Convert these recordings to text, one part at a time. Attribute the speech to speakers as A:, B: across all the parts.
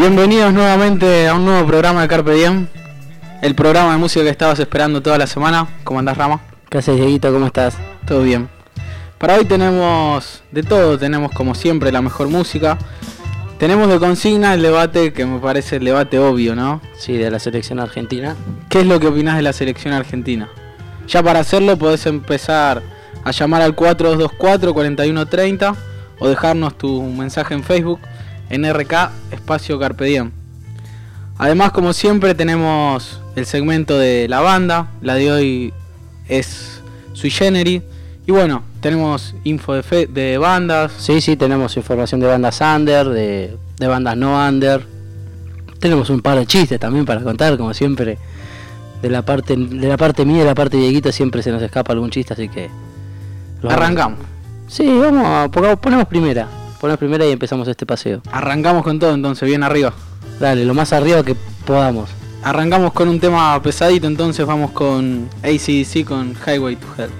A: Bienvenidos nuevamente a un nuevo programa de Carpe Diem, el programa de música que estabas esperando toda la semana. ¿Cómo andás, Rama?
B: ¿Qué haces, Dieguito? ¿Cómo estás?
A: Todo bien. Para hoy tenemos de todo, tenemos como siempre la mejor música. Tenemos de consigna el debate que me parece el debate obvio, ¿no?
B: Sí, de la selección argentina.
A: ¿Qué es lo que opinás de la selección argentina? Ya para hacerlo podés empezar a llamar al 4224-4130 o dejarnos tu mensaje en Facebook en RK Espacio Carpe Diem. Además, como siempre, tenemos el segmento de la banda. La de hoy es Sui Generis. Y bueno, tenemos info de bandas.
B: Sí, tenemos información de bandas under, de bandas no under. Tenemos un par de chistes también para contar, como siempre. De la parte mía y de la parte de Dieguito siempre se nos escapa algún chiste, así que...
A: Arrancamos.
B: Sí, ponemos primera y empezamos este paseo.
A: Arrancamos con todo entonces, bien arriba.
B: Dale, lo más arriba que podamos.
A: Arrancamos con un tema pesadito, entonces vamos con AC/DC con Highway to Hell.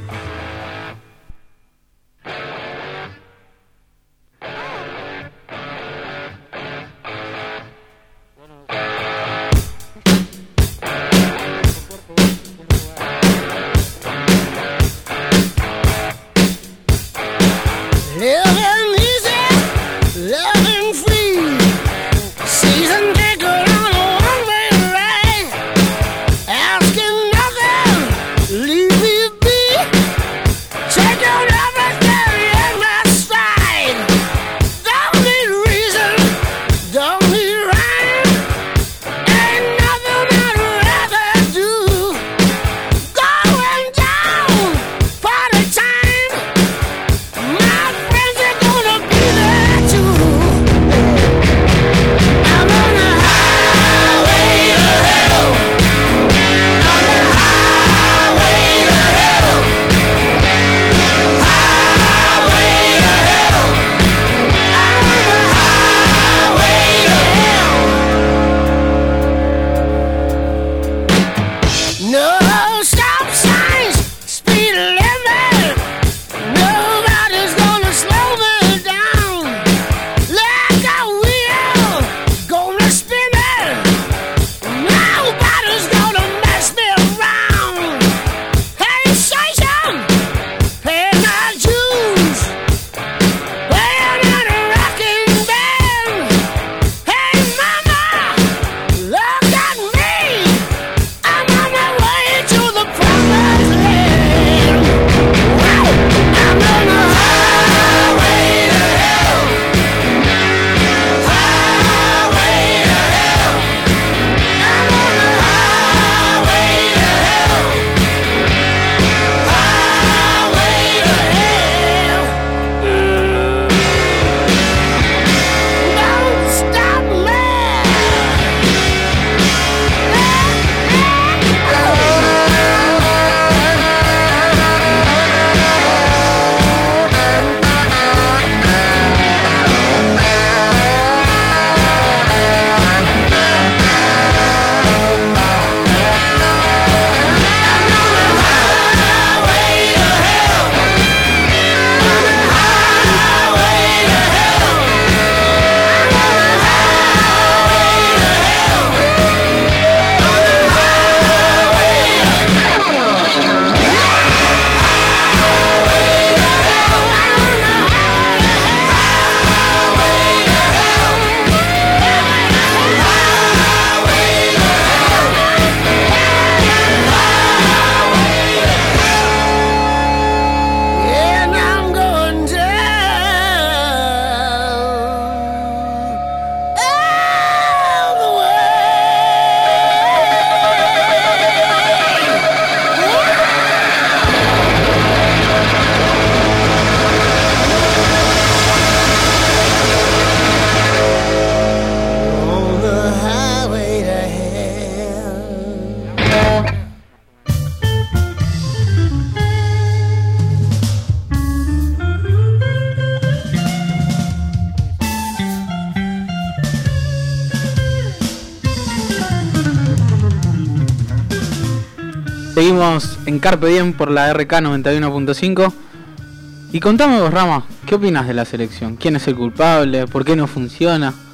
A: Seguimos en Carpe Diem por la RK 91.5. Y contame vos, Rama, ¿qué opinas de la selección? ¿Quién es el culpable? ¿Por qué no funciona?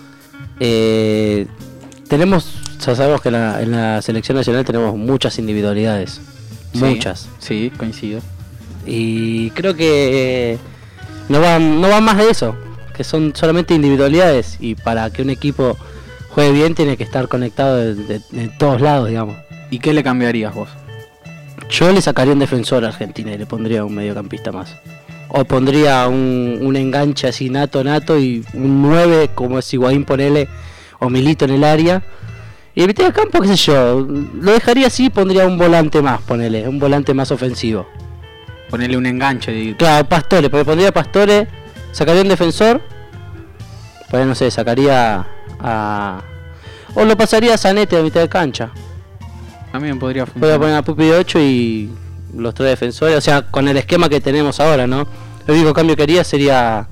B: Ya sabemos que en la selección nacional tenemos muchas individualidades.
A: Sí,
B: muchas.
A: Sí, coincido.
B: Y creo que no van más de eso, que son solamente individualidades, y para que un equipo juegue bien tiene que estar conectado de todos lados, digamos.
A: ¿Y qué le cambiarías vos?
B: Yo le sacaría un defensor a Argentina y le pondría un mediocampista más. O pondría un enganche así nato y un 9 como es Higuaín, ponele, o Milito en el área. Y mitad de campo, qué sé yo, lo dejaría así, pondría un volante más, ponele, un volante más ofensivo.
A: Ponerle un enganche.
B: Claro, Pastore, porque pondría a Pastore, sacaría un defensor, pues no sé, sacaría a... O lo pasaría a Zanetti a mitad de cancha.
A: También podría
B: Voy
A: funcionar.
B: a poner a Pupi de 8 y los 3 defensores, o sea, con el esquema que tenemos ahora, ¿no? El único cambio que haría sería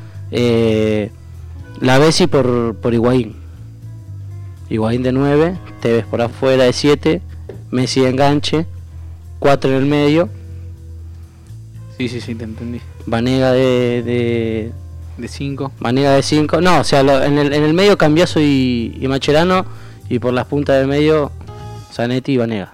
B: la Bessi por Higuaín. Higuaín de 9, Tevez por afuera de 7, Messi de enganche, 4 en el medio,
A: Sí, te entendí.
B: Vanega
A: De 5.
B: Vanega de 5, no, o sea, en el medio Cambiaso y Mascherano, y por las puntas del medio Zanetti y Vanega.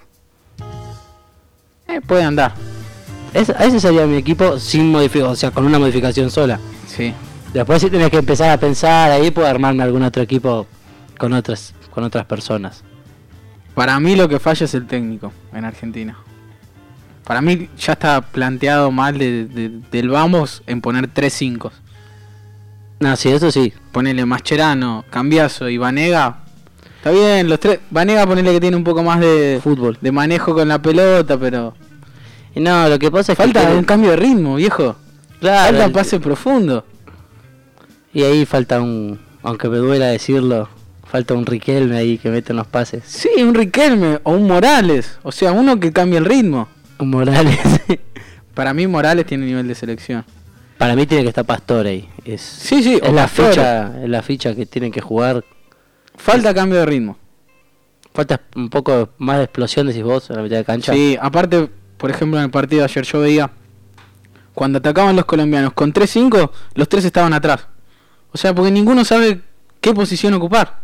A: Puede andar.
B: Ese sería mi equipo sin modificación, o sea, con una modificación sola.
A: Sí.
B: Después si tenés que empezar a pensar ahí, puedo armarme algún otro equipo con otras personas.
A: Para mí lo que falla es el técnico en Argentina. Para mí ya está planteado mal del vamos en poner 3-5.
B: No, sí, eso sí.
A: Ponele Mascherano, Cambiaso y Vanega. Está bien, los tres. Vanega ponele que tiene un poco más de
B: Fútbol.
A: de manejo con la pelota, pero
B: Y no, lo que pasa es que
A: falta un cambio de ritmo, viejo.
B: claro,
A: Falta pase profundo.
B: y ahí falta aunque me duela decirlo, falta un Riquelme ahí que mete en los pases.
A: Sí, un Riquelme o un Morales. O sea, uno que cambie el ritmo.
B: Un Morales.
A: Para mí Morales tiene nivel de selección.
B: Para mí tiene que estar Pastore ahí.
A: Sí,
B: es
A: o
B: la
A: Pastore.
B: es la ficha que tienen que jugar.
A: Falta cambio de ritmo.
B: Falta un poco más de explosión, decís vos, en la mitad de cancha.
A: Sí, aparte, por ejemplo, en el partido de ayer yo veía, cuando atacaban los colombianos con 3-5, los 3 estaban atrás. O sea, porque ninguno sabe qué posición ocupar.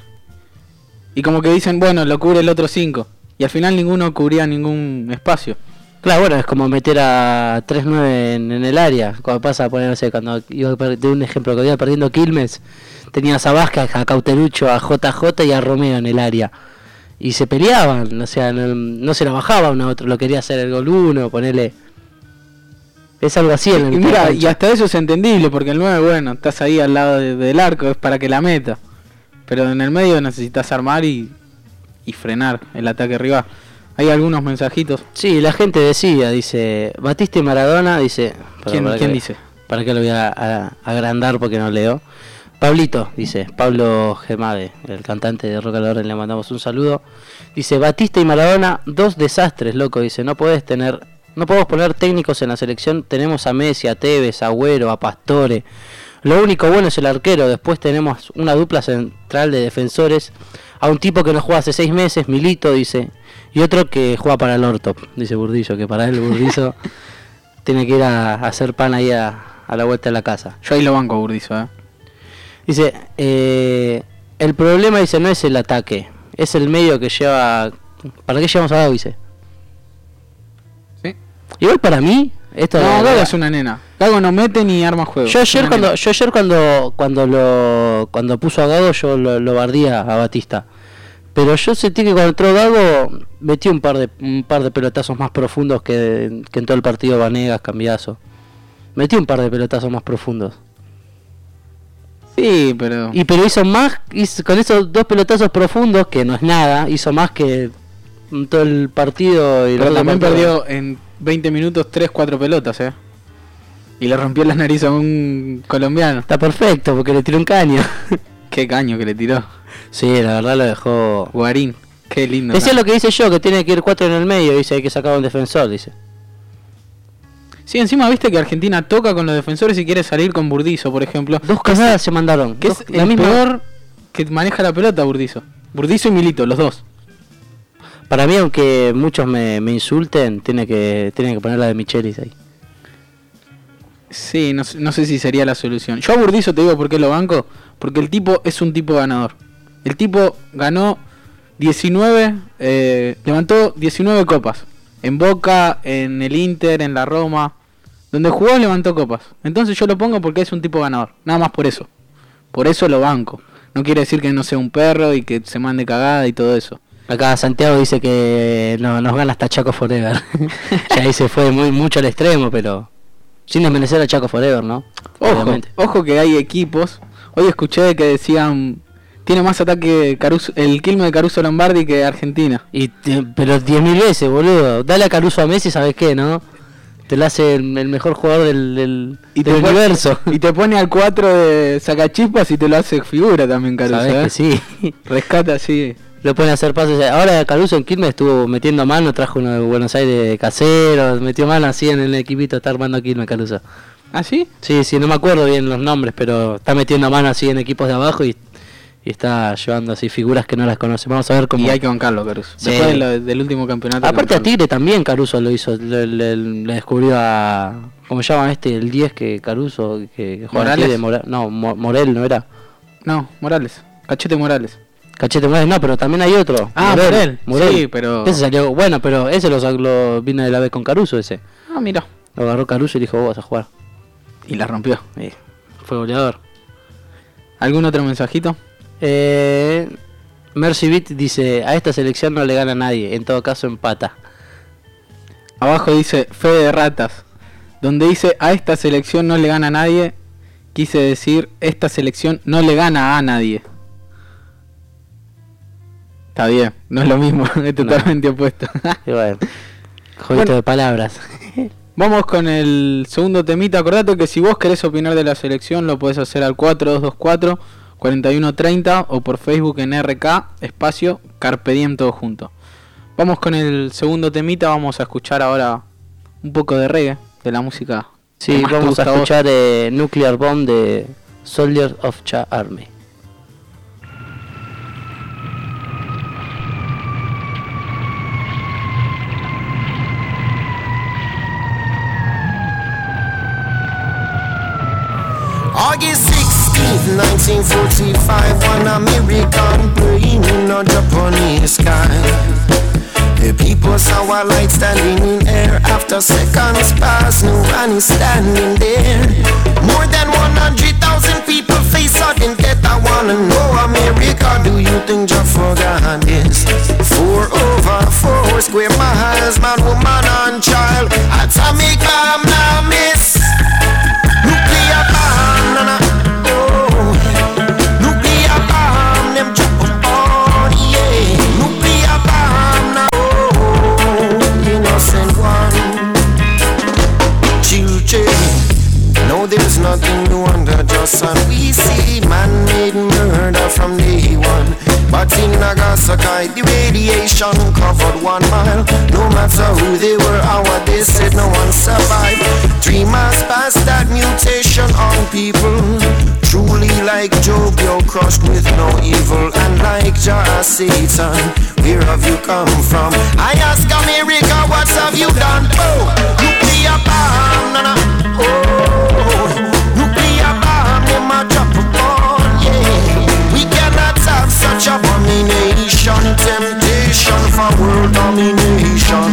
A: Y como que dicen, bueno, lo cubre el otro 5. Y al final ninguno cubría ningún espacio.
B: Claro, bueno, es como meter a 3-9 en el área. Cuando pasa a poner, no sé, cuando iba de un ejemplo, que iba perdiendo Quilmes, tenías a Vázquez, a Cauterucho, a JJ y a Romeo en el área. Y se peleaban, o sea, no se la bajaba uno a otro, lo quería hacer el gol uno, ponerle. Es algo así en el
A: Y mira, y hasta eso es entendible, porque el 9, bueno, estás ahí al lado del arco, es para que la meta. Pero en el medio necesitas armar y frenar el ataque rival. Hay algunos mensajitos.
B: Sí, la gente decía, dice, Batista y Maradona, dice...
A: ¿Quién dice?
B: ¿Para qué lo voy a agrandar porque no leo? Pablito, dice, Pablo Gemade, el cantante de Rock al Orden, le mandamos un saludo. Dice, Batista y Maradona, 2 desastres, loco, dice, no podemos poner técnicos en la selección, tenemos a Messi, a Tevez, a Agüero, a Pastore. Lo único bueno es el arquero, después tenemos una dupla central de defensores, a un tipo que no juega hace 6 meses, Milito, dice, y otro que juega para el orto, dice Burdillo, que para él Burdizo tiene que ir a hacer pan ahí a la vuelta de la casa.
A: Yo ahí lo banco a Burdizo,
B: Dice, el problema, dice, no es el ataque, es el medio que lleva... ¿Para qué llevamos a Gago, dice?
A: Sí.
B: Igual para mí... Esto
A: No, Gago es una nena. Gago no mete ni arma juego.
B: Yo ayer cuando puso a Gago yo lo bardía a Batista. Pero yo sentí que cuando entró Gago metió un par de pelotazos más profundos que en todo el partido Vanegas, Cambiaso. Metió un par de pelotazos más profundos.
A: Sí, pero
B: Pero con esos 2 pelotazos profundos, que no es nada, hizo más que en todo el partido.
A: pero también perdió en 20 minutos 3-4 pelotas, Y le rompió la nariz a un colombiano.
B: Está perfecto porque le tiró un caño.
A: Qué caño que le tiró.
B: Sí, la verdad lo dejó...
A: Guarín, qué lindo.
B: Ese es lo que dice yo, que tiene que ir 4 en el medio, dice, hay que sacar a un defensor, dice.
A: Sí, encima viste que Argentina toca con los defensores y quiere salir con Burdizo, por ejemplo.
B: 2 cagadas se mandaron.
A: Que es el peor que maneja la pelota, Burdizo. Burdizo y Milito, los dos.
B: Para mí, aunque muchos me insulten, tiene que poner la de Michelis ahí.
A: Sí, no sé si sería la solución. Yo a Burdizo te digo por qué lo banco. Porque el tipo es un tipo ganador. El tipo ganó 19, levantó 19 copas. En Boca, en el Inter, en la Roma. Donde jugó levantó copas. Entonces yo lo pongo porque es un tipo ganador. Nada más por eso. Por eso lo banco. No quiere decir que no sea un perro y que se mande cagada y todo eso.
B: Acá Santiago dice que no, nos gana hasta Chaco Forever. Ya ahí se fue mucho al extremo, pero sin desmerecer a Chaco Forever, ¿no?
A: Ojo que hay equipos. Hoy escuché que decían... Tiene más ataque Caruso, el Quilmes de Caruso Lombardi que Argentina.
B: Pero 10.000 veces, boludo. Dale a Caruso a Messi, ¿sabes qué, no? Te lo hace el mejor jugador del universo.
A: Y te pone al 4 de Sacachispas y te lo hace figura también Caruso.
B: Sabés que sí.
A: Rescata así.
B: Lo pone a hacer pases. Ahora Caruso en Quilmes estuvo metiendo mano, trajo uno de Buenos Aires casero, metió mano así en el equipito, está armando Quilmes Caruso.
A: ¿Ah, sí?
B: Sí, no me acuerdo bien los nombres, pero está metiendo mano así en equipos de abajo y está llevando así figuras que no las conoce. Vamos a ver cómo.
A: Y hay que bancarlo, Caruso.
B: Sí.
A: Después del último campeonato.
B: Aparte a Tigre también Caruso lo hizo, le descubrió a... ¿Cómo se llama el 10 que Caruso que juega
A: Morales?
B: Morel no era.
A: No, Morales. Cachete Morales.
B: Cachete Morales no, pero también hay otro.
A: Ah, Morel. Sí, pero...
B: Ese salió, bueno, pero ese lo vino de la vez con Caruso ese.
A: Ah, mira.
B: Lo agarró Caruso y dijo, vos vas a jugar.
A: Y la rompió.
B: Fue goleador.
A: ¿Algún otro mensajito?
B: Mercy Beat dice, a esta selección no le gana a nadie, en todo caso empata.
A: Abajo dice, fe de ratas. Donde dice, a esta selección no le gana a nadie, quise decir, esta selección no le gana a nadie. Está bien, no es lo mismo, es totalmente opuesto.
B: Y bueno, jueguito de palabras.
A: Vamos con el segundo temita. Acordate que si vos querés opinar de la selección lo podés hacer al 4224-4130 o por Facebook en RK, espacio, Carpe Diem todo junto. Vamos con el segundo temita, vamos a escuchar ahora un poco de reggae, de la música.
B: Sí, vamos a escuchar Nuclear Bomb de Soldiers of Cha Army.
C: August 16th, 1945, one American plane in a Japanese sky. The people saw a light standing in air. After seconds passed, no one is standing there. More than 100,000 people face sudden death. I wanna know, America, do you think Jah forgot this? 4 over 4 square miles, man, woman and child. Atomic bomb now miss. Nuclear bomb, na na. Oh, nuclear bomb, them drop on, yeah. Nuclear bomb now. Innocent one, children. No, there's nothing new under the sun. We see man-made murder from day one. But in Nagasaki, the radiation covered 1 mile. No matter who they were or what they said, no one survived. 3 miles past that mutation on people. Truly like Job, you're crushed with no evil. And like Jah Satan, where have you come from? I ask America, what have you done? Oh, nuclear bomb, na na. Oh, nuclear bomb, them a drop a bomb, yeah. We cannot have such abomination, temptation for world domination.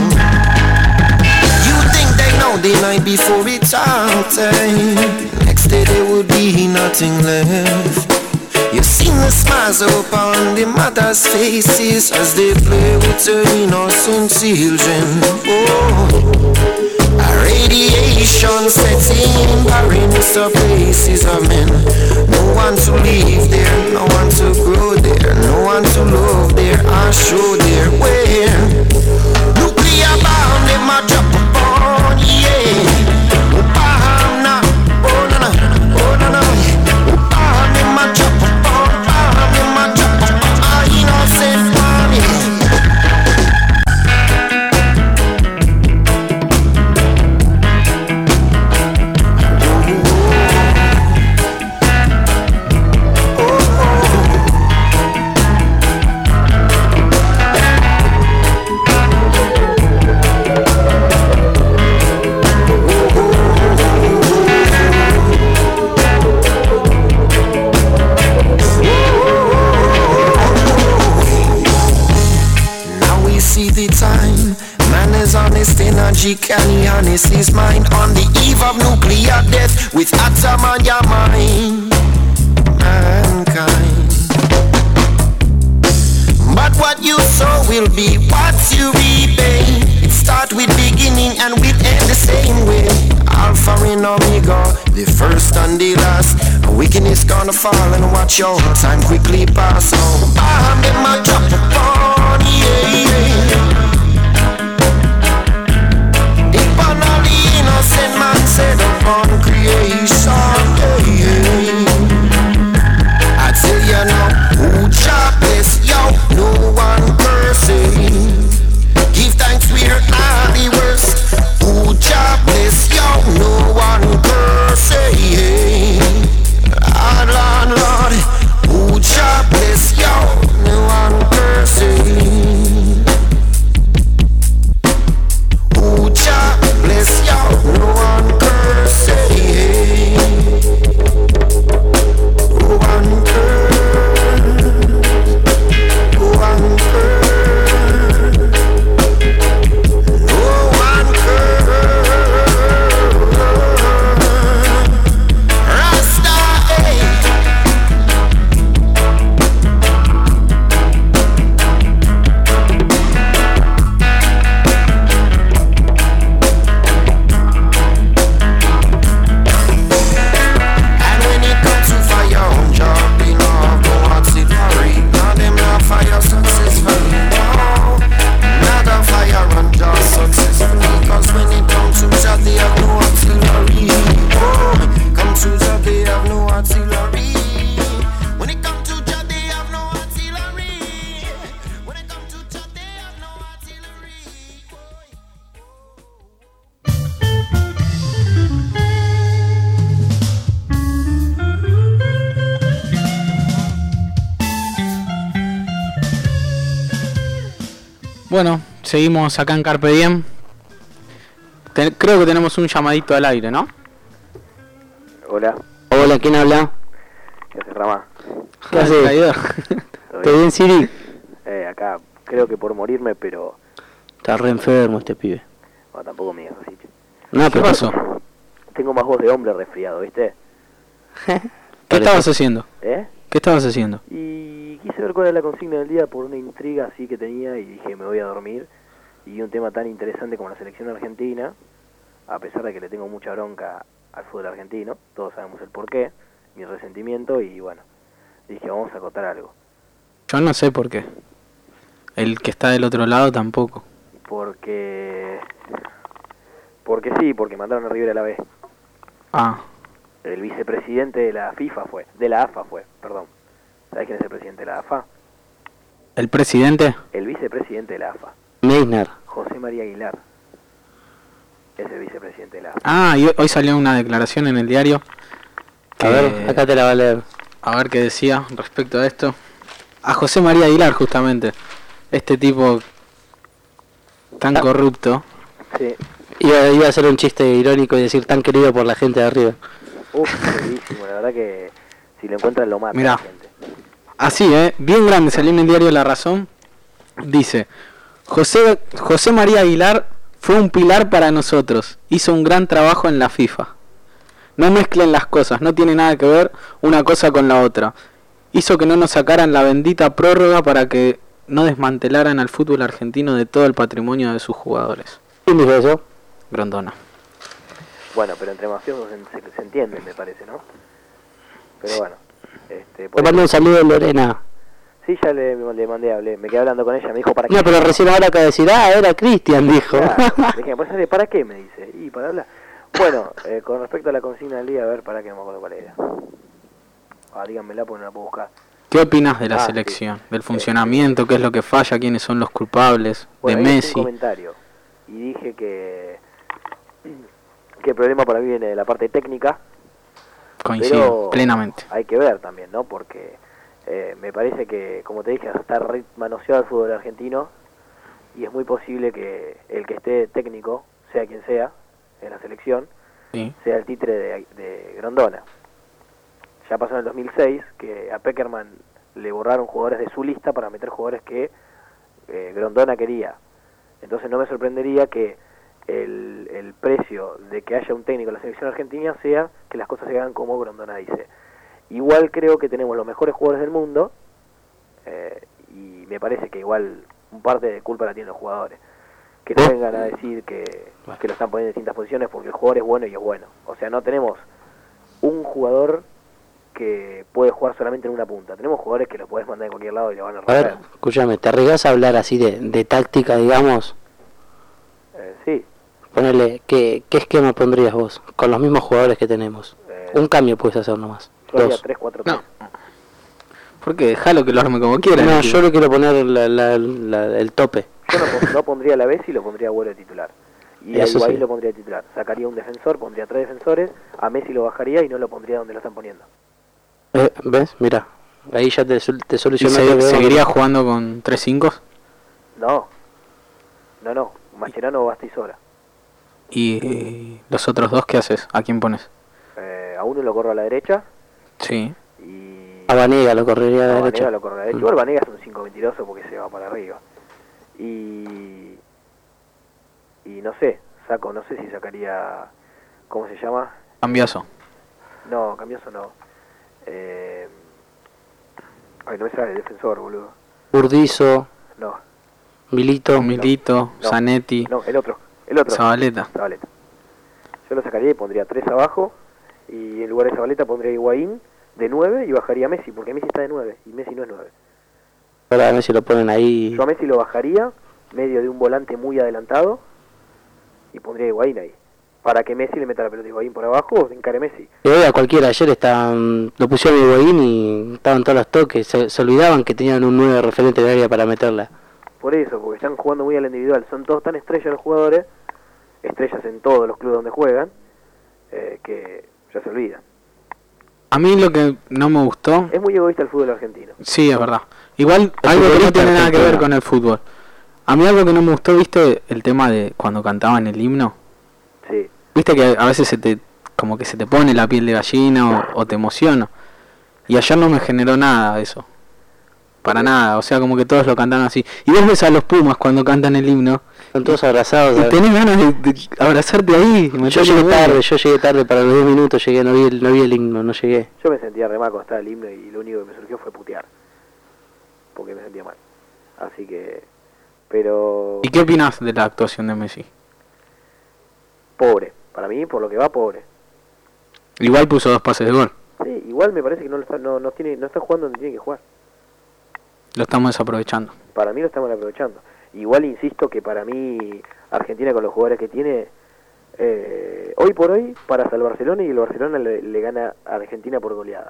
C: You think they know the night before it's out time? Next day there would be nothing left. You seen the smiles upon the mothers' faces as they play with their innocent children. Oh, a radiation setting, barrenness of places of men. No one to live there, no one to grow there, no one to love there or show there. Where nuclear bomb, them a drop a bomb, yeah. Bomb na, oh na na, oh na na. Bomb, them a drop a bomb, bomb, them a drop a bomb, innocent bomb, yeah. see the time. Man is honest energy, can he harness his mind? On the eve of nuclear death, with atom on your mind. Mankind. But what you sow will be what you reap. It start with beginning and will end the same way. Alpha and Omega, the first and the last. A wickedness gonna fall and watch your time quickly pass. Oh, I'm in my drop upon, yeah. Deep on all the innocent man set upon creation, yeah. I tell you now, who jobless, yo, no one cursing. Give thanks we're not the worst. Who jobless, yo, no one cursing. Lord, Lord, who jobless, yo, no one cursing. Who jobless, yo, no one cursing. No one cursing. No one cursing. No one cursing. Rasta, and when it comes to fire on job, they love no artillery. Now them not fire successfully. No, not a fire on job successfully. Cause when it comes to job, they have no artillery. Oh, come to job, they have no artillery. When it comes to job, they have no artillery. When it comes to job, they have no artillery.
A: Bueno, seguimos acá en Carpe Diem. Creo que tenemos un llamadito al aire, ¿no?
D: Hola,
B: Hola, ¿quién habla?
D: ¿qué haces, Rama?
B: ¿Qué haces?
A: Traidor.
D: ¿Todo
B: ¿Todo bien, Siri?
D: Acá creo que por morirme, pero
B: Está re enfermo este pibe.
D: no, tampoco me digas así. Che.
B: No,
A: ¿Qué
B: pero
A: pasó?
D: Tengo más voz de hombre resfriado, ¿viste?
A: ¿Qué estabas haciendo?
D: ¿Eh?
A: ¿Qué estabas haciendo?
D: Y quise ver cuál era la consigna del día por una intriga así que tenía y dije me voy a dormir. Y un tema tan interesante como la selección argentina, a pesar de que le tengo mucha bronca al fútbol argentino, todos sabemos el porqué, mi resentimiento y bueno, dije vamos a acotar algo.
A: Yo no sé por qué. El que está del otro lado tampoco.
D: Porque sí, porque mandaron a River a la B.
A: Ah,
D: El vicepresidente de la AFA fue, perdón. ¿Sabés quién es el presidente de la AFA?
A: ¿el presidente?
D: El vicepresidente de la AFA,
B: Meisner.
D: José María Aguilar, es el vicepresidente de la AFA.
A: Ah, y hoy salió una declaración en el diario.
B: A ver, acá te la va a leer.
A: A ver qué decía respecto a esto. A José María Aguilar, justamente. Este tipo tan corrupto.
D: Sí,
B: Iba a hacer un chiste irónico y decir tan querido por la gente de arriba.
D: buenísimo, la verdad que si lo encuentran lo matan.
A: Mirá.
D: La gente.
A: Así, bien grande, salió en el diario La Razón. Dice, José María Aguilar fue un pilar para nosotros. Hizo un gran trabajo en la FIFA. No mezclen las cosas, no tiene nada que ver una cosa con la otra. Hizo que no nos sacaran la bendita prórroga para que no desmantelaran al fútbol argentino de todo el patrimonio de sus jugadores.
B: ¿Quién dijo eso?
A: Grondona.
D: Bueno, pero entre mafiosos se entienden, me parece, ¿no? Pero bueno.
B: Te mando un saludo, Lorena.
D: Sí, ya le mandé, hablé, me quedé hablando con ella, me dijo para qué.
B: No, pero recién ahora acaba de decir, era Cristian, dijo.
D: Claro, le dije, pues, ¿para qué? Me dice, y para hablar. Bueno, con respecto a la consigna del día, a ver, para que no me acuerdo cuál era. Díganmela porque no la puedo buscar.
A: ¿Qué opinas de la
D: sí.
A: selección? Del funcionamiento, qué es lo que falla, quiénes son los culpables,
D: Bueno,
A: de
D: ahí hice
A: Messi.
D: un comentario y dije que el problema para mí viene de la parte técnica.
A: Coincido
D: Pero
A: plenamente.
D: hay que ver también, ¿no? Porque me parece que, como te dije, está re manoseado el fútbol argentino y es muy posible que el que esté técnico, sea quien sea, en la selección,
A: Sí.
D: sea el títere de Grondona. Ya pasó en el 2006 que a Peckerman le borraron jugadores de su lista para meter jugadores que Grondona quería. Entonces no me sorprendería que el precio de que haya un técnico en la selección argentina sea que las cosas se hagan como Grondona dice. Igual creo que tenemos los mejores jugadores del mundo, y me parece que igual un parte de culpa la tienen los jugadores. Que no vengan a decir que lo están poniendo en distintas posiciones porque el jugador es bueno y es bueno. O sea, no tenemos un jugador que puede jugar solamente en una punta. Tenemos jugadores que los podés mandar en cualquier lado y lo van a
B: A ver,
D: romper.
B: escúchame, ¿te arriesgas a hablar así de táctica, digamos?
D: Sí.
B: Ponele, ¿qué esquema pondrías vos? Con los mismos jugadores que tenemos. Un cambio puedes hacer nomás.
D: Yo haría
B: Dos.
D: 3-4-3.
A: No. Porque déjalo que lo arme como quiera.
B: No,
A: tío.
B: yo le quiero poner el tope.
D: Yo no pondría a la Bessi y lo pondría a Agüero de titular. Y a
B: Eso
D: Higuaín
B: sí.
D: lo pondría de titular. Sacaría un defensor, pondría 3 defensores, a Messi lo bajaría y no lo pondría donde lo están poniendo.
B: ¿Ves? Mira, ahí ya te
A: ¿Y
B: solucionaste.
A: seguiría jugando con 3-5?
D: No. Mascherano basta y sobra.
A: ¿Y los otros dos qué haces? ¿A quién pones?
D: A uno lo corro a la derecha
A: Sí.
D: y
B: A Vanega lo correría a la
D: a
B: derecha.
D: Vanega lo corro a la derecha. Igual Vanega es un 5 mentiroso porque se va para arriba. Y no sé, no sé si sacaría, ¿cómo se llama?
A: Cambiazo.
D: No, Cambiaso no. No me sale el defensor, boludo.
B: Urdizo,
D: No,
B: Milito.
A: Milito,
D: no.
A: Zanetti,
D: no, el otro.
A: Zabaleta.
D: Zabaleta. Yo lo sacaría y pondría 3 abajo y en lugar de Zabaleta pondría a Higuaín de 9 y bajaría a Messi, porque Messi está de 9 y Messi no es 9.
B: Ahora a ver si lo ponen ahí.
D: Yo a Messi lo bajaría medio de un volante muy adelantado y pondría a Higuaín ahí. Para que Messi le meta la pelota a Higuaín por abajo o se encare Messi.
B: Le doy a cualquiera, ayer lo pusieron a Higuaín y estaban todos los toques, se olvidaban que tenían un 9 referente de área para meterla.
D: Por eso, porque están jugando muy al individual. Son todos tan estrellas los jugadores, estrellas en todos los clubes donde juegan, que ya se olvidan.
A: A mí lo que no me gustó...
D: Es muy egoísta el fútbol argentino.
A: Sí, es verdad. Igual
B: El
A: algo que no
B: futbolista
A: tiene nada que ver
B: argentino.
A: con el fútbol. A mí algo que no me gustó, ¿viste? El tema de cuando cantaban el himno.
D: Sí.
A: ¿Viste que a veces como que se te pone la piel de gallina o te emociona? Y ayer no me generó nada eso. Para nada, o sea, como que todos lo cantan así. Y vos ves a los Pumas cuando cantan el himno
B: Están todos abrazados.
A: y
B: ¿sabes?
A: tenés ganas de abrazarte ahí. y
B: Yo
A: meterte
B: llegué
A: los
B: tarde,
A: dedos.
B: para los 10 minutos llegué, no vi el himno, no llegué.
D: Yo me sentía re mal cuando estaba el himno y lo único que me surgió fue putear. Porque me sentía mal. Así que... Pero...
A: ¿Y qué opinás de la actuación de Messi?
D: Pobre. Para mí, por lo que va, pobre.
A: Igual puso 2 pases de gol.
D: Sí, igual me parece que no está jugando donde tiene que jugar.
A: Lo estamos desaprovechando.
D: Para mí lo estamos aprovechando. Igual insisto que para mí Argentina con los jugadores que tiene, hoy por hoy para el Barcelona, y el Barcelona le gana a Argentina por goleada.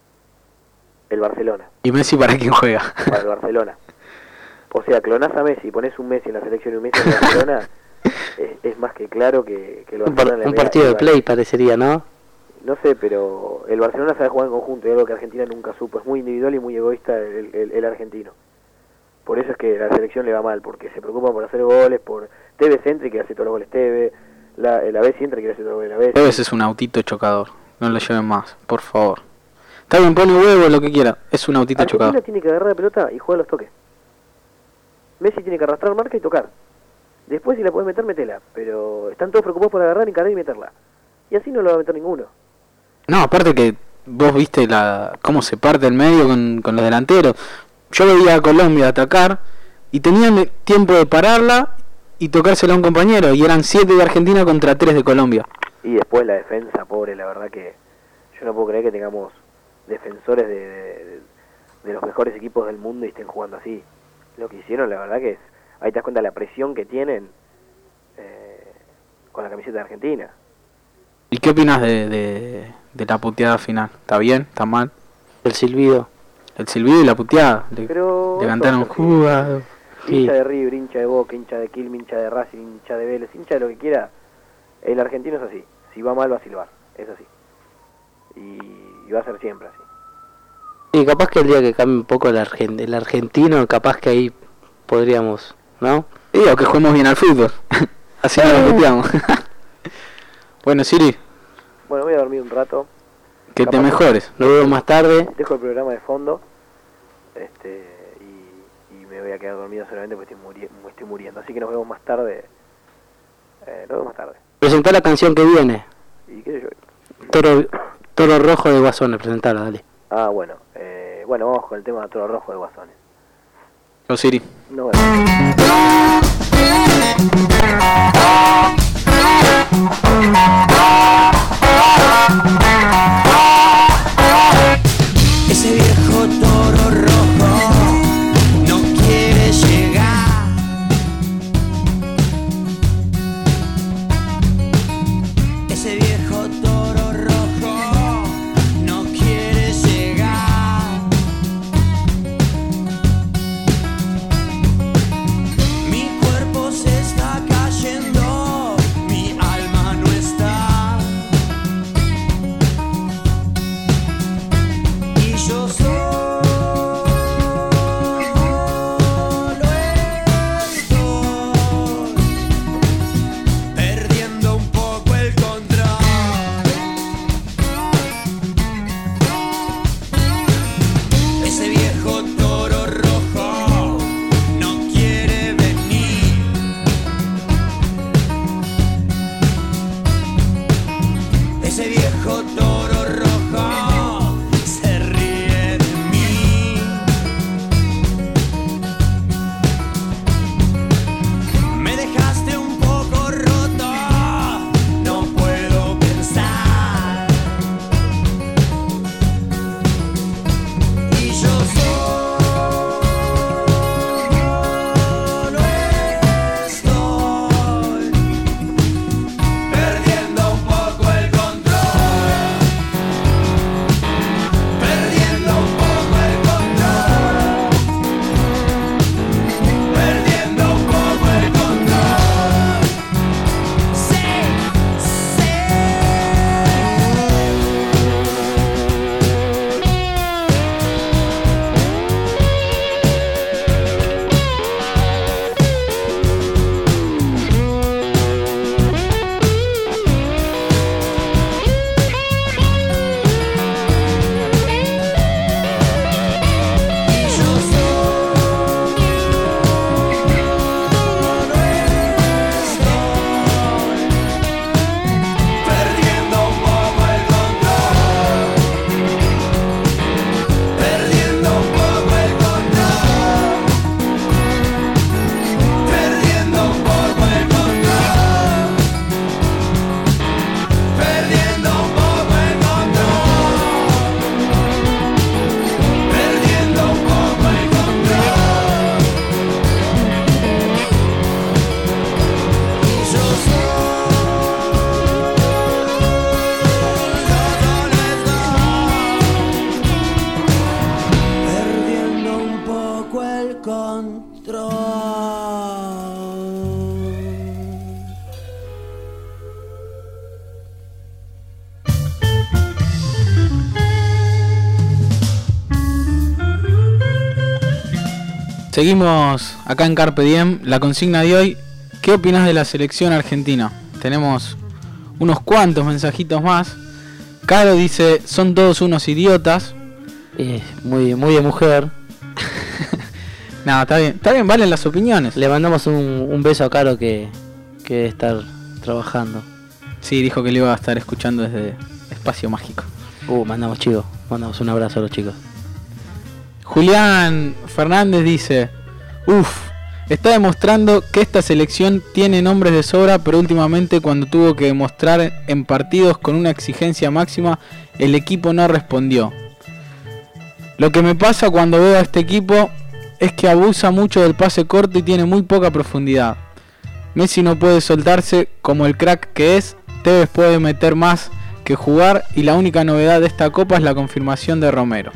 D: El Barcelona,
A: ¿Y Messi para quién juega?
D: para el Barcelona. O sea, clonás a Messi, pones un Messi en la selección y un Messi en el Barcelona, es más que claro que el Barcelona
B: Un partido de play parecería, ¿no?
D: No sé, pero el Barcelona sabe jugar en conjunto, y algo que Argentina nunca supo. Es muy individual y muy egoísta el argentino. Por eso es que la selección le va mal, porque se preocupa por hacer goles, por Tevez entra y que hace todos los goles Tevez, la Bessi entra y que hace todos los goles la Bessi.
A: Tevez es un autito chocador. No lo lleven más, por favor. Está bien, pone huevo, lo que quiera. Es un autito
D: Argentina
A: chocador.
D: tiene que agarrar la pelota y jugar los toques. Messi tiene que arrastrar marca y tocar. Después si la puedes meter, metela. Pero están todos preocupados por agarrar, encarar y meterla. Y así no lo va a meter ninguno.
A: No, aparte que vos viste cómo se parte el medio con los delanteros. Yo veía a Colombia atacar y tenían tiempo de pararla y tocársela a un compañero. Y eran 7 de Argentina contra 3 de Colombia.
D: Y después la defensa, pobre, la verdad que yo no puedo creer que tengamos defensores de los mejores equipos del mundo y estén jugando así. Lo que hicieron, la verdad que es... Ahí te das cuenta la presión que tienen con la camiseta de Argentina.
A: ¿Y qué opinas de la puteada final? ¿Está bien? ¿Está mal?
B: El silbido.
A: El silbido y la puteada.
D: Pero
A: Le cantaron
D: eso,
A: jugado.
B: Sí.
D: Hincha de River, hincha de Boca, hincha de Quilmes, hincha de Racing, hincha de Vélez, hincha de lo que quiera. El argentino es así. Si va mal, va a silbar. Es así. Y va a ser siempre así.
B: Y capaz que el día que cambie un poco el argentino, capaz que ahí podríamos, ¿no?
A: Digo que juguemos bien al fútbol. Así no lo puteamos. Bueno, Siri,
D: Bueno, voy a dormir un rato.
A: que te
D: Capaz-
A: mejores.
B: Nos vemos más tarde.
D: Dejo el programa de fondo. Y me me voy a quedar dormido solamente porque me estoy muriendo. Así que nos vemos más tarde.
B: Presentá la canción que viene.
D: ¿Y qué sé yo?
B: Toro Rojo de Guasones, presentala, dale.
D: Ah, bueno. Bueno, vamos con el tema de Toro Rojo de Guasones.
A: Siri.
D: No vemos.
C: Ese viejo toro rojo no quiere llegar. Ese viejo toro rojo no quiere llegar. Mi cuerpo se está cayendo, mi alma no está. Y yo solo estoy perdiendo un poco el control. Ese viejo toro rojo no quiere venir. Ese viejo toro rojo se ríe de mí. Me dejaste un poco roto, no puedo pensar. Y yo solo estoy perdiendo un poco el control. Perdiendo un poco el control. Perdiendo un poco el control. Sí, sí. Y yo solo estoy perdiendo un poco el control. Perdiendo un poco el control. Perdiendo un poco el control. Perdiendo un poco el control. Perdiendo un poco el control. Y yo perdiendo un poco el control.
A: Seguimos acá en Carpe Diem. La consigna de hoy: ¿qué opinás de la selección argentina? Tenemos unos cuantos mensajitos más. Caro dice: son todos unos idiotas.
B: Muy de mujer.
A: No, está bien, valen las opiniones.
B: Le mandamos un beso a Caro que debe estar trabajando.
A: Sí, dijo que le iba a estar escuchando desde Espacio Mágico.
B: Mandamos un abrazo a los chicos.
A: Julián Fernández dice: está demostrando que esta selección tiene nombres de sobra, pero últimamente cuando tuvo que demostrar en partidos con una exigencia máxima, el equipo no respondió. Lo que me pasa cuando veo a este equipo es que abusa mucho del pase corto y tiene muy poca profundidad. Messi no puede soltarse como el crack que es, Tevez puede meter más que jugar y la única novedad de esta copa es la confirmación de Romero.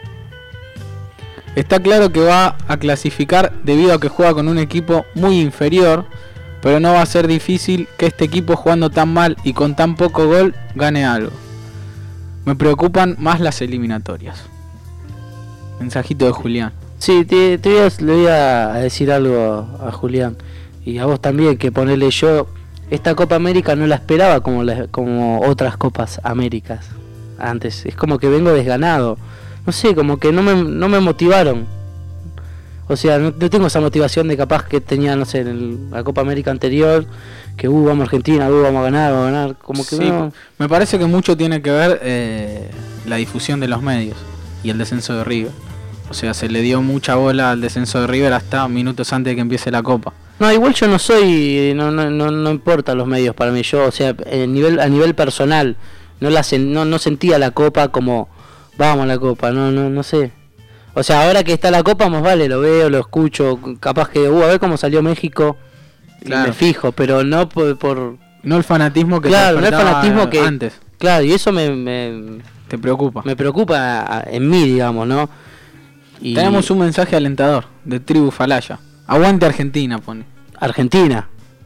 A: Está claro que va a clasificar debido a que juega con un equipo muy inferior, pero no va a ser difícil que este equipo jugando tan mal y con tan poco gol gane algo. Me preocupan más las eliminatorias. Mensajito de Julián.
B: Sí, le voy a decir algo a Julián y a vos también, que ponerle yo, esta Copa América no la esperaba como otras Copas Américas antes, es como que vengo desganado, no sé, como que no me motivaron. O sea, no tengo esa motivación de capaz que tenía, no sé, en la Copa América anterior, que vamos a Argentina, vamos a ganar, como que
A: sí,
B: no.
A: Me parece que mucho tiene que ver la difusión de los medios y el descenso de River. O sea, se le dio mucha bola al descenso de River hasta minutos antes de que empiece la Copa.
B: No, igual yo no soy, no importa los medios para mí. Yo, o sea, a nivel personal, no sentía la Copa como vamos a la Copa, no sé. O sea, ahora que está la Copa, más vale, lo veo, lo escucho, capaz que a ver cómo salió México, claro. Y me fijo, pero no por
A: no el fanatismo que
B: claro, no el fanatismo que
A: antes.
B: Claro, y eso
A: te preocupa.
B: Me preocupa en mí, digamos, ¿no? Y
A: tenemos un mensaje alentador de Tribu Falaya. Aguante Argentina, pone.
B: Argentina,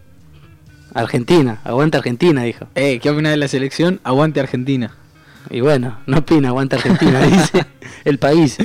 B: aguante Argentina, dijo.
A: ¿Qué opina de la selección? Aguante Argentina.
B: Y bueno, no opina, aguante Argentina, dice el país.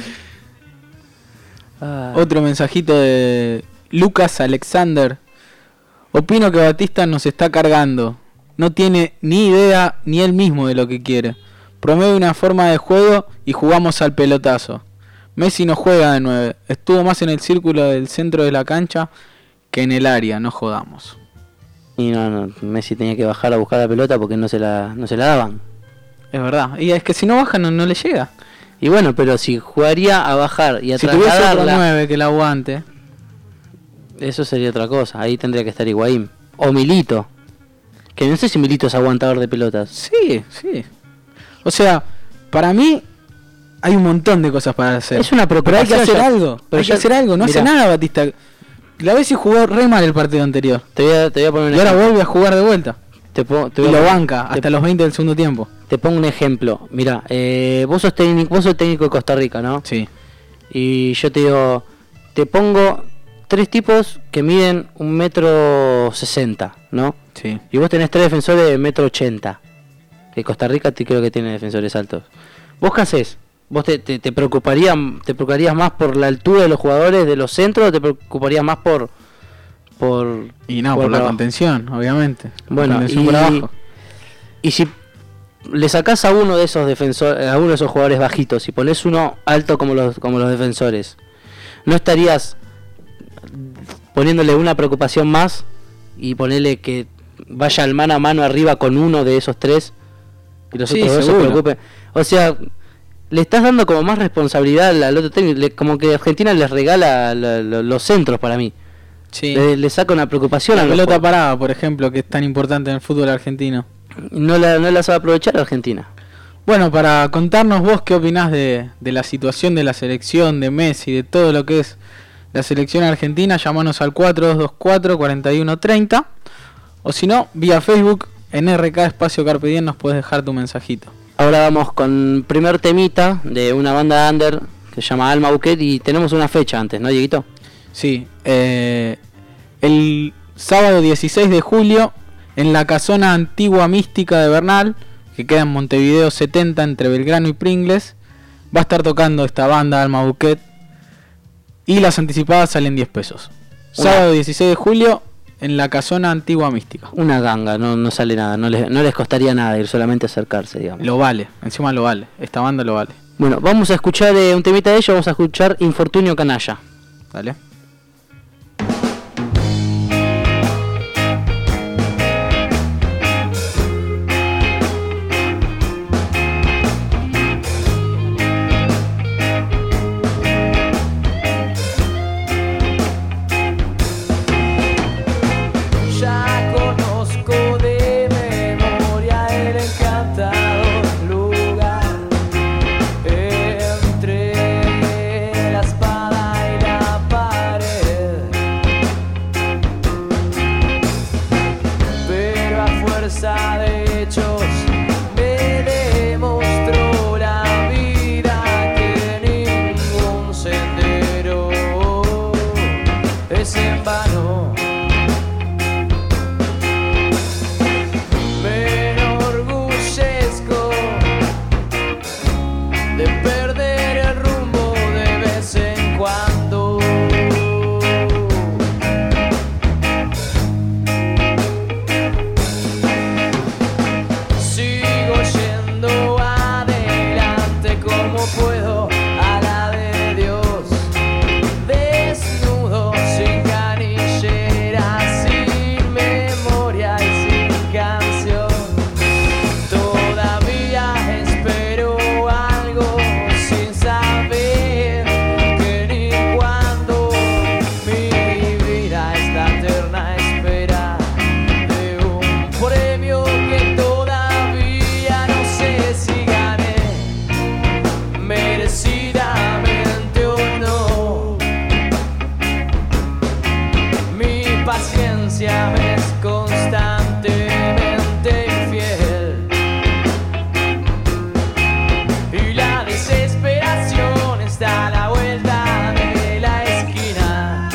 A: Otro mensajito de Lucas Alexander. Opino que Batista nos está cargando. No tiene ni idea ni él mismo de lo que quiere. Promueve una forma de juego y jugamos al pelotazo. Messi no juega de 9. Estuvo más en el círculo del centro de la cancha que en el área, no jodamos.
B: Y no, Messi tenía que bajar a buscar la pelota porque no se la daban.
A: Es verdad. Y es que si no baja no le llega.
B: Y bueno, pero si jugaría a bajar y a trasladarla...
A: Si tuviese otro 9 que la aguante...
B: Eso sería otra cosa. Ahí tendría que estar Higuaín. O Milito. Que no sé si Milito es aguantador de pelotas.
A: Sí. O sea, para mí... hay un montón de cosas para hacer.
B: Es una preocupación.
A: Pero hay que hacer algo. No hace nada Batista. La vez si jugó re mal el partido anterior.
B: Te voy a poner un
A: ejemplo. Ahora vuelve a jugar de vuelta.
B: Y
A: lo banca hasta los 20 del segundo tiempo.
B: Te pongo un ejemplo. Mira, vos sos técnico de Costa Rica, ¿no?
A: Sí.
B: Y yo te digo, te pongo 3 tipos que miden 1,60 m, ¿no?
A: Sí.
B: Y vos tenés 3 defensores de 1,80 m. Que Costa Rica creo que tiene defensores altos. ¿Vos qué hacés? ¿Vos te preocuparías más por la altura de los jugadores de los centros o te preocuparías más por
A: la contención, obviamente?
B: Bueno, y si le sacás a uno de esos defensores, a uno de esos jugadores bajitos y pones uno alto como los defensores, ¿no estarías poniéndole una preocupación más y ponerle que vaya al mano a mano arriba con uno de esos 3 y los otros dos se preocupen? O sea, le estás dando como más responsabilidad al otro técnico, como que Argentina les regala los centros para mí.
A: Sí.
B: Le saca una preocupación
A: la
B: a la
A: pelota parada, por ejemplo, que es tan importante en el fútbol argentino.
B: No la sabe aprovechar Argentina.
A: Bueno, para contarnos vos qué opinás de la situación de la selección, de Messi, de todo lo que es la selección argentina, llamanos al 4224-4130 o si no, vía Facebook, en RK Espacio Carpe Diem nos puedes dejar tu mensajito.
B: Ahora vamos con primer temita de una banda under que se llama Alma Buquet y tenemos una fecha antes, ¿no, Dieguito?
A: Sí, el sábado 16 de julio en la casona Antigua Mística de Bernal, que queda en Montevideo 70 entre Belgrano y Pringles, va a estar tocando esta banda Alma Buquet y las anticipadas salen 10 pesos. Sábado 16 de julio en la casona Antigua Mística.
B: Una ganga, no sale nada, no les costaría nada ir, solamente acercarse, digamos.
A: Lo vale, encima lo vale, esta banda lo vale.
B: Bueno, vamos a escuchar un temita de ellos, vamos a escuchar Infortunio Canalla.
A: Dale.
E: paciencia me es constantemente infiel y la desesperación está a la vuelta de la esquina,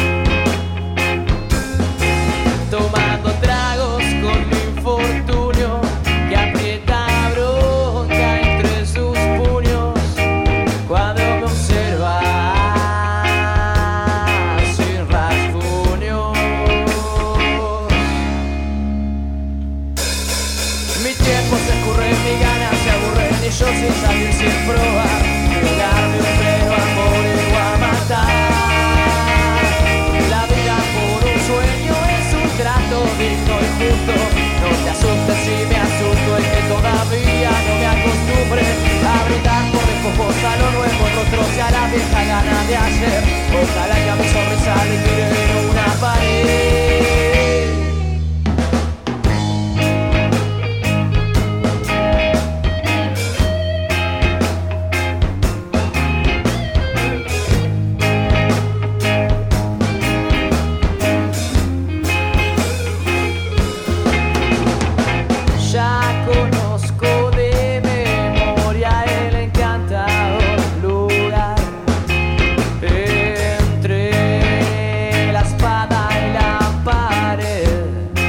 E: tomando tragos con mi infortunio que aprieta bronca entre sus puños cuando me observa sin rasguños. Mi tiempo se escurre, mis ganas se aburren y yo sin salir, sin probar, pegarme un pleno amor o a matar. La vida por un sueño es un trato digno y justo. No te asustes si me asusto, es que todavía no me acostumbre a brindar por despojos a lo nuevo, rostros y a la vieja gana de ayer. Ojalá que a mi sonrisa le tire en una pared. Ya conozco de memoria el encantador lugar entre la espada y la pared,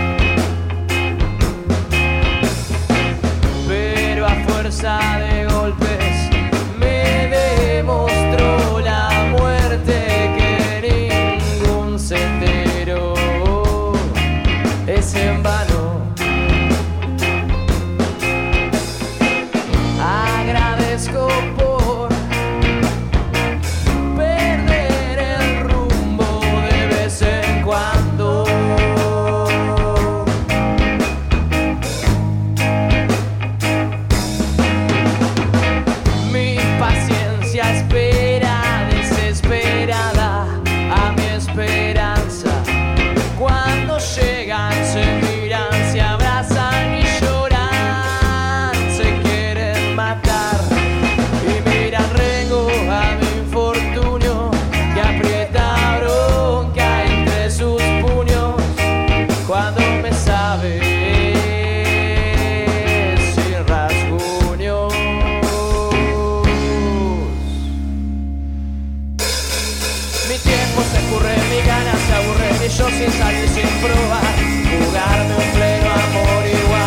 E: pero a fuerza de golpes me demostró la muerte que ningún sendero es en vano. Agradezco por perder el rumbo de vez en cuando. Mi paciencia espera desesperada a mi esperanza. Cuando llegan se miran, se abrazan y lloran, se quieren matar y miran rengo a mi infortunio que aprieta bronca entre sus puños cuando me sabe sin rasguños. Mi tiempo se escurre, mis ganas se aburren y yo sin salir, sin probar, jugarme un pleno amor y a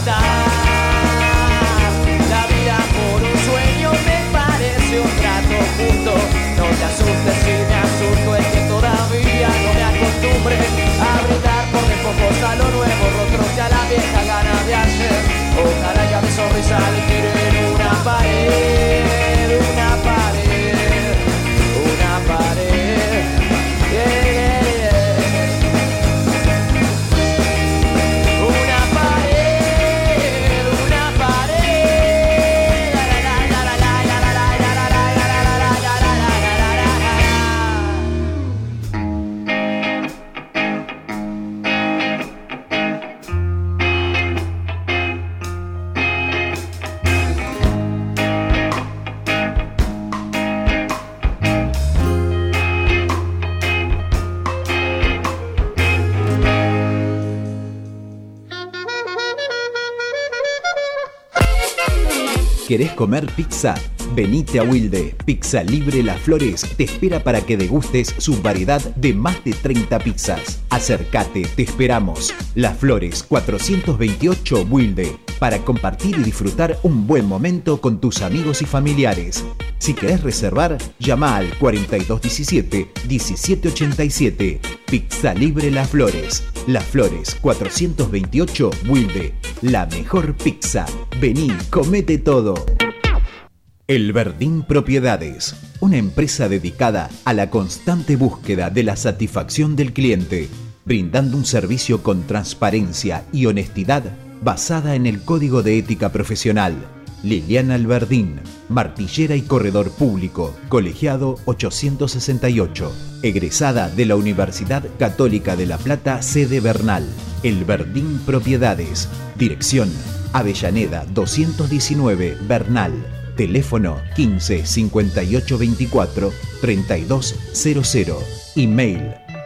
E: matar. La vida por un sueño me parece un trato justo. No te asustes si me asusto, es que todavía no me acostumbre a brindar por despojos a lo nuevo, rostros y a la vieja gana de ayer. Ojalá que a mi sonrisa le tire en una pared, una pared, una pared. Yeah, yeah, yeah. Una pared, una pared. La, la, la, la, la, la, la, la, la, la, la, la, la,
F: ¿Querés comer pizza? Venite a Wilde. Pizza Libre Las Flores te espera para que degustes su variedad de más de 30 pizzas. Acércate, te esperamos. Las Flores 428 Wilde, para compartir y disfrutar un buen momento con tus amigos y familiares. Si querés reservar, llama al 4217-1787. Pizza Libre Las Flores. Las Flores 428 Wilde. La mejor pizza. Vení, comete todo. El Verdín Propiedades, una empresa dedicada a la constante búsqueda de la satisfacción del cliente, brindando un servicio con transparencia y honestidad basada en el Código de Ética Profesional. Liliana Alberdín, martillera y corredor público, colegiado 868, egresada de la Universidad Católica de La Plata, sede Bernal. El Verdín Propiedades, dirección Avellaneda 219 Bernal. Teléfono 15 58 24 3200. Email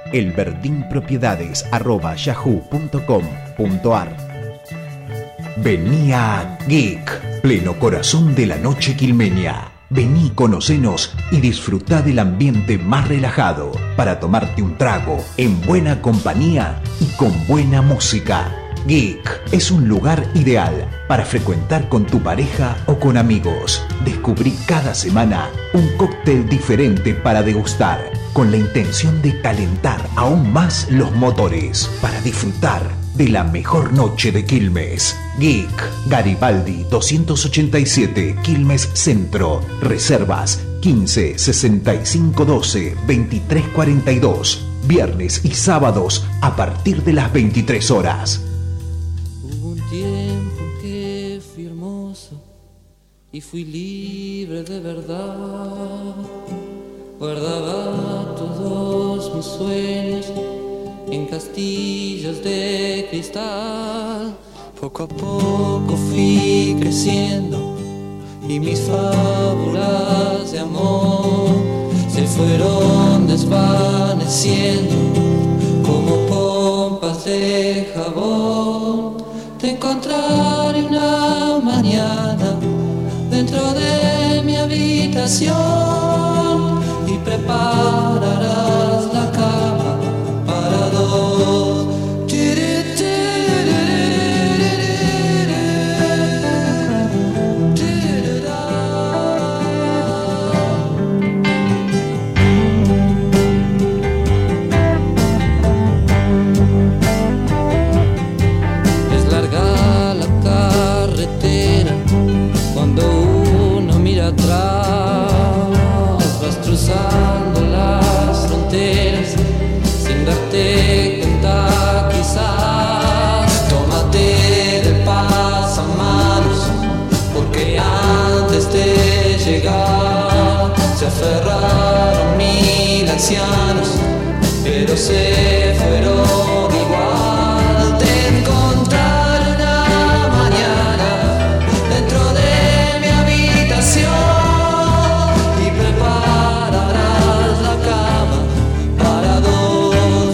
F: elverdinpropiedades@yahoo.com.ar. Vení a Geek, pleno corazón de la noche quilmeña. Vení, conocenos y disfrutá del ambiente más relajado para tomarte un trago en buena compañía y con buena música. Geek es un lugar ideal para frecuentar con tu pareja o con amigos. Descubrí cada semana un cóctel diferente para degustar, con la intención de calentar aún más los motores para disfrutar de la mejor noche de Quilmes. Geek, Garibaldi 287, Quilmes Centro. Reservas 15 65 12 23 42. Viernes y sábados a partir de las 23 horas.
E: Hubo un tiempo que fui hermoso y fui libre de verdad. Guardaba todos mis sueños en castillos de cristal. Poco a poco fui creciendo y mis fábulas de amor se fueron desvaneciendo como pompas de jabón. Te encontraré una mañana dentro de mi habitación y prepararás la cama para dos. Es larga la carretera cuando uno mira atrás, vas cruzando las fronteras sin darte cuenta quizás. Tómate del pasamanos, porque antes de llegar se aferraron 1000 ancianos, pero se fueron igual. Te encontraré una mañana dentro de mi habitación y prepararás la cama para dos.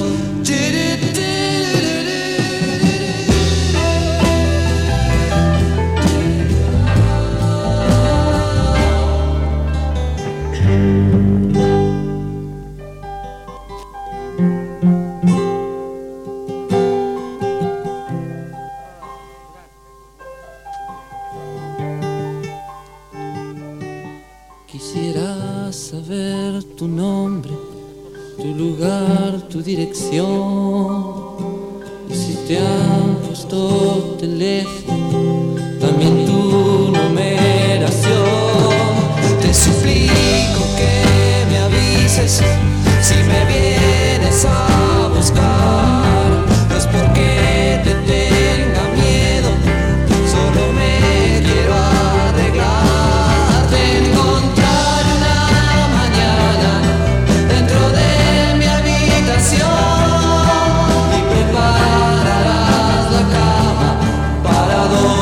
E: Quisiera saber tu nombre, tu lugar, tu dirección. Y si te han puesto teléfono, también tu numeración. Te suplico que me avises si me vienes a buscar. No es porque te tenga miedo, solo me quiero arreglar. Te encontraré una mañana dentro de mi habitación y prepararás la cama para dos.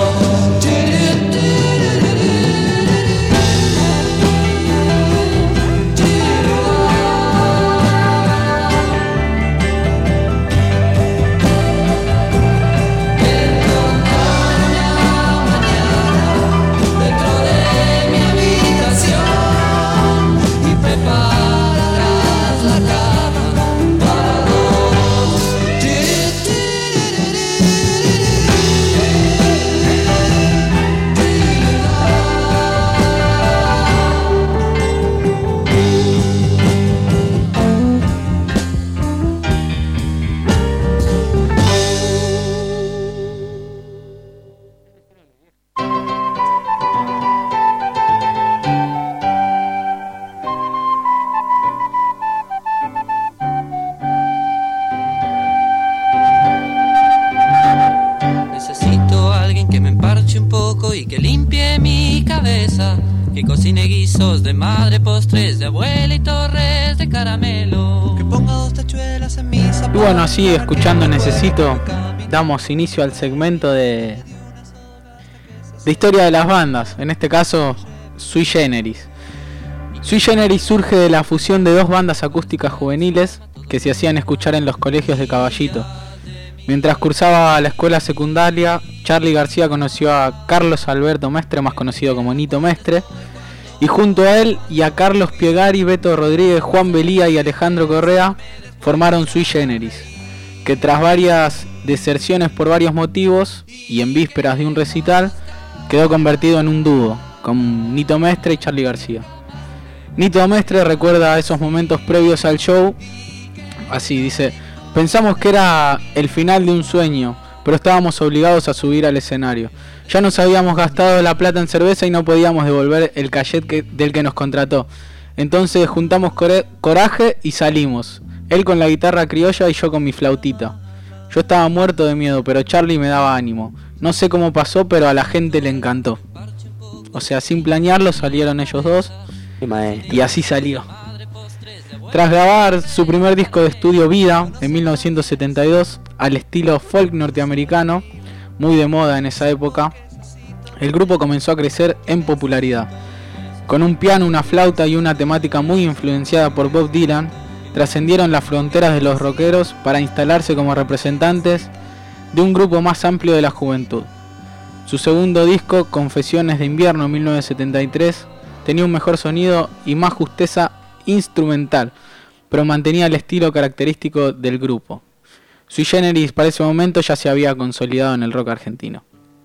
E: Necesito a alguien que me emparche un poco y que limpie mi cabeza, que cocine guisos de madre, postres de abuela y torres de caramelo, que ponga 2 tachuelas en mis zapatos.
A: Y bueno, así escuchando Necesito, damos inicio al segmento de historia de las bandas, en este caso Sui Generis. Sui Generis surge de la fusión de 2 bandas acústicas juveniles que se hacían escuchar en los colegios de Caballito. Mientras cursaba la escuela secundaria, Charly García conoció a Carlos Alberto Mestre, más conocido como Nito Mestre, y junto a él y a Carlos Piegari, Beto Rodríguez, Juan Belía y Alejandro Correa formaron Sui Generis, que tras varias deserciones por varios motivos y en vísperas de un recital, quedó convertido en un dúo con Nito Mestre y Charly García. Nito Mestre recuerda esos momentos previos al show, así dice: pensamos que era el final de un sueño, pero estábamos obligados a subir al escenario. Ya nos habíamos gastado la plata en cerveza y no podíamos devolver el cachet del que nos contrató. Entonces juntamos coraje y salimos. Él con la guitarra criolla y yo con mi flautita. Yo estaba muerto de miedo, pero Charly me daba ánimo. No sé cómo pasó, pero a la gente le encantó. O sea, sin planearlo salieron ellos dos y así salió. Tras grabar su primer disco de estudio, Vida, en 1972, al estilo folk norteamericano, muy de moda en esa época, el grupo comenzó a crecer en popularidad. Con un piano, una flauta y una temática muy influenciada por Bob Dylan, trascendieron las fronteras de los rockeros para instalarse como representantes de un grupo más amplio de la juventud. Su segundo disco, Confesiones de Invierno, en 1973, tenía un mejor sonido y más justeza instrumental, pero mantenía el estilo característico del grupo. Sui Generis para ese momento ya se había consolidado en el rock argentino.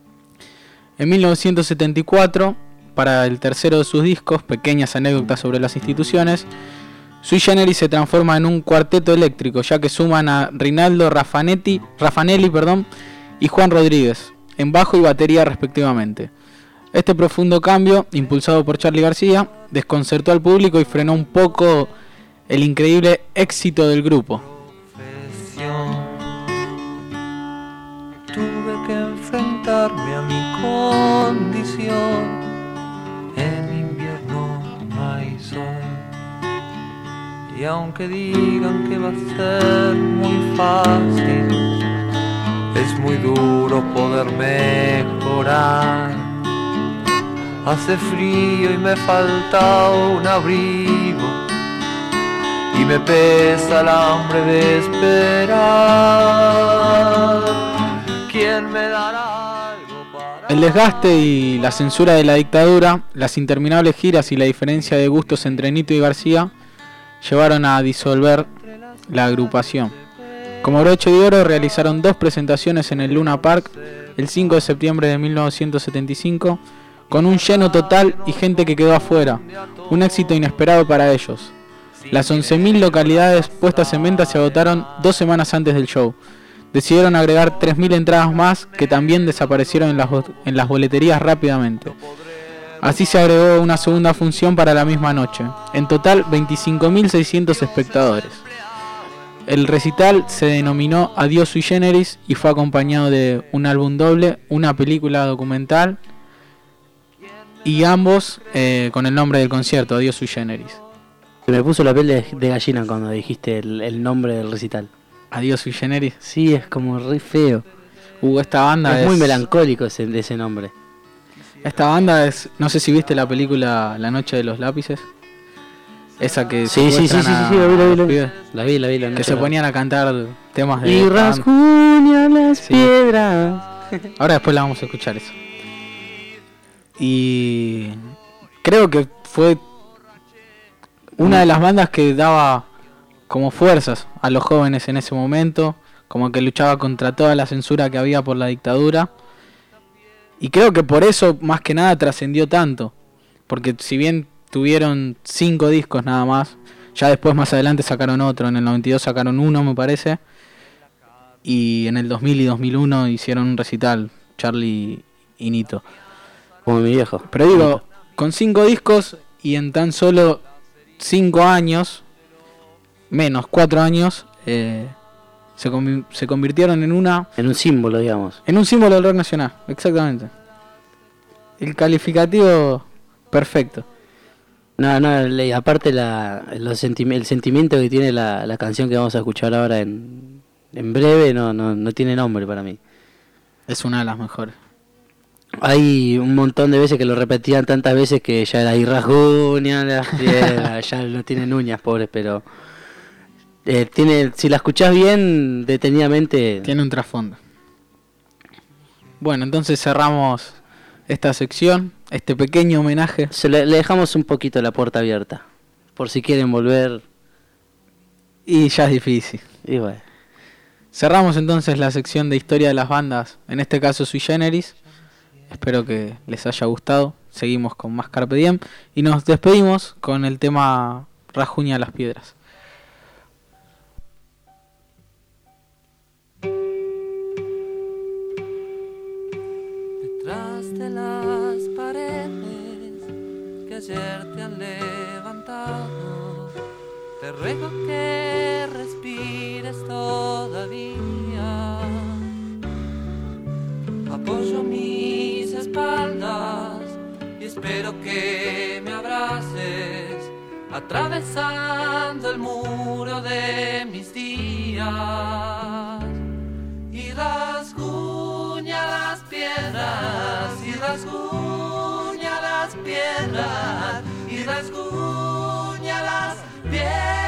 A: En 1974, para el tercero de sus discos, Pequeñas anécdotas sobre las instituciones, Sui Generis se transforma en un cuarteto eléctrico, ya que suman a Rinaldo Raffanelli, y Juan Rodríguez, en bajo y batería respectivamente. Este profundo cambio, impulsado por Charly García, desconcertó al público y frenó un poco el increíble éxito del grupo.
G: Tuve que enfrentarme a mi condición. En invierno no hay sol. Y aunque digan que va a ser muy fácil, es muy duro poder mejorar. Hace frío y me falta un abrigo, y me pesa el hambre de esperar. ¿Quién me dará algo para...?
A: El desgaste y la censura de la dictadura, las interminables giras y la diferencia de gustos entre Nito y García llevaron a disolver la agrupación. Como broche de oro realizaron 2 presentaciones en el Luna Park el 5 de septiembre de 1975, con un lleno total y gente que quedó afuera, un éxito inesperado para ellos. Las 11.000 localidades puestas en venta se agotaron 2 semanas antes del show. Decidieron agregar 3.000 entradas más, que también desaparecieron en las boleterías rápidamente. Así se agregó una segunda función para la misma noche. En total, 25.600 espectadores. El recital se denominó Adiós Sui Generis y fue acompañado de un álbum doble, una película documental y ambos con el nombre del concierto, Adiós Sui Generis.
B: Se me puso la piel de gallina cuando dijiste el nombre del recital.
A: Adiós Sui Generis.
B: Sí, es como re feo.
A: Esta banda
B: es muy melancólico ese nombre.
A: Esta banda es, no sé si viste la película La Noche de los Lápices. Esa que
B: sí, la vi.
A: Que se ponían a cantar temas de...
B: Y rasguña las piedras.
A: Ahora después la vamos a escuchar eso. Y creo que fue una de las bandas que daba como fuerzas a los jóvenes en ese momento, como que luchaba contra toda la censura que había por la dictadura. Y creo que por eso más que nada trascendió tanto, porque si bien tuvieron 5 discos nada más, ya después más adelante sacaron otro, en el 92 sacaron uno me parece, y en el 2000 y 2001 hicieron un recital, Charly y Nito.
B: Como mi viejo.
A: Pero digo, con 5 discos y en tan solo 5 años, menos 4 años, se convirtieron en un
B: símbolo, digamos.
A: En un símbolo del rock nacional, exactamente. El calificativo perfecto.
B: No, aparte el sentimiento que tiene la canción que vamos a escuchar ahora en breve no tiene nombre para mí.
A: Es una de las mejores.
B: Hay un montón de veces que lo repetían tantas veces que ya era y rasguña las piedras, ya no tienen uñas, pobres, pero Si la escuchás bien, detenidamente...
A: Tiene un trasfondo. Bueno, entonces cerramos esta sección, este pequeño homenaje.
B: Le dejamos un poquito la puerta abierta, por si quieren volver.
A: Y ya es difícil.
B: Y bueno.
A: Cerramos entonces la sección de historia de las bandas, en este caso Sui Generis. Espero que les haya gustado. Seguimos con más Carpe Diem y nos despedimos con el tema Rajuña las Piedras.
E: Detrás de las paredes que ayer te han levantado, te ruego que respires todavía. Apoyo mis espaldas y espero que me abraces, atravesando el muro de mis días. Y rasguña las piedras, y rasguña las piedras, y rasguña las piedras.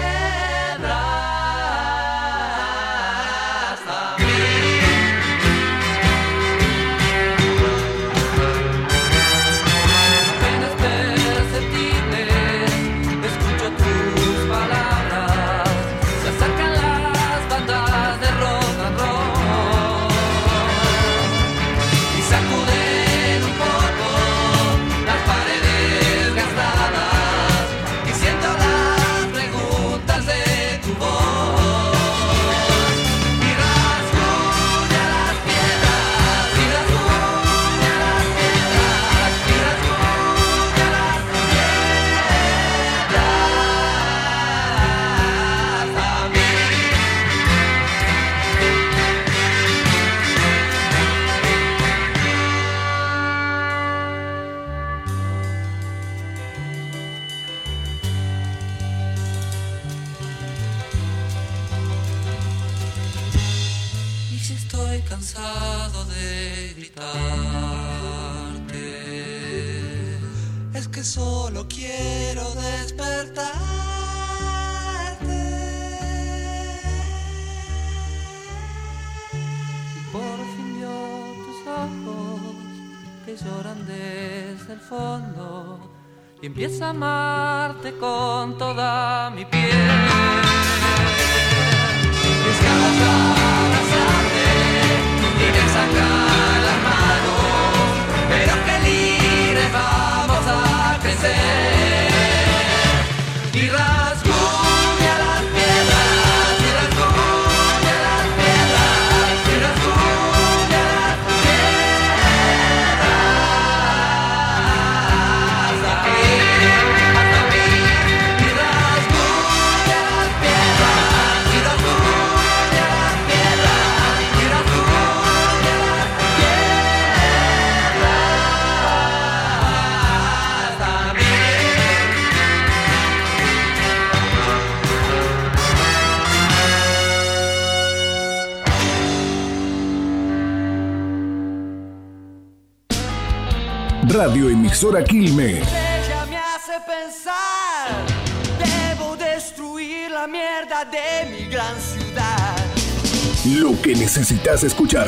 E: Cansado de gritarte, es que solo quiero despertarte. Y por fin vio tus ojos que lloran desde el fondo y empiezo a amarte con toda mi piel. Mis ganas de abrazarte y de sacar las manos, pero que libres vamos a crecer. Y rasguña las piedras, y rasguña las piedras, y rasguña las piedras. Hasta mí, y rasguña las piedras, y rasguña las piedras, y rasguña las piedras. Hasta mí.
H: Radioemisora Quilmes.
E: Ella me hace pensar, debo destruir la mierda de mi gran ciudad.
H: Lo que necesitas escuchar.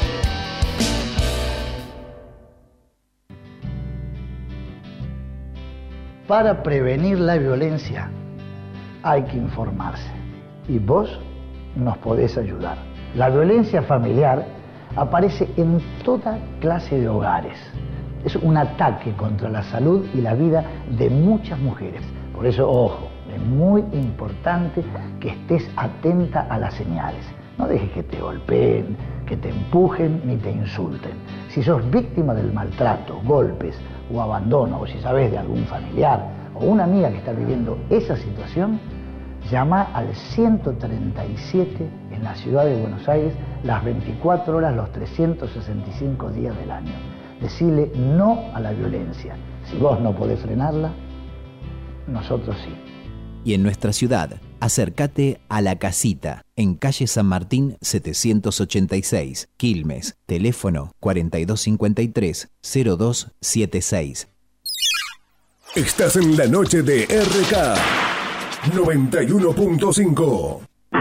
I: Para prevenir la violencia hay que informarse y vos nos podés ayudar. La violencia familiar aparece en toda clase de hogares. Es un ataque contra la salud y la vida de muchas mujeres. Por eso, ojo, es muy importante que estés atenta a las señales. No dejes que te golpeen, que te empujen ni te insulten. Si sos víctima del maltrato, golpes o abandono, o si sabes de algún familiar o una amiga que está viviendo esa situación, llama al 137 en la ciudad de Buenos Aires las 24 horas, los 365 días del año. Decile no a la violencia. Si vos no podés frenarla, nosotros sí.
F: Y en nuestra ciudad, acércate a La Casita, en calle San Martín 786, Quilmes, teléfono 4253-0276.
H: Estás en la noche de RK. 91.5.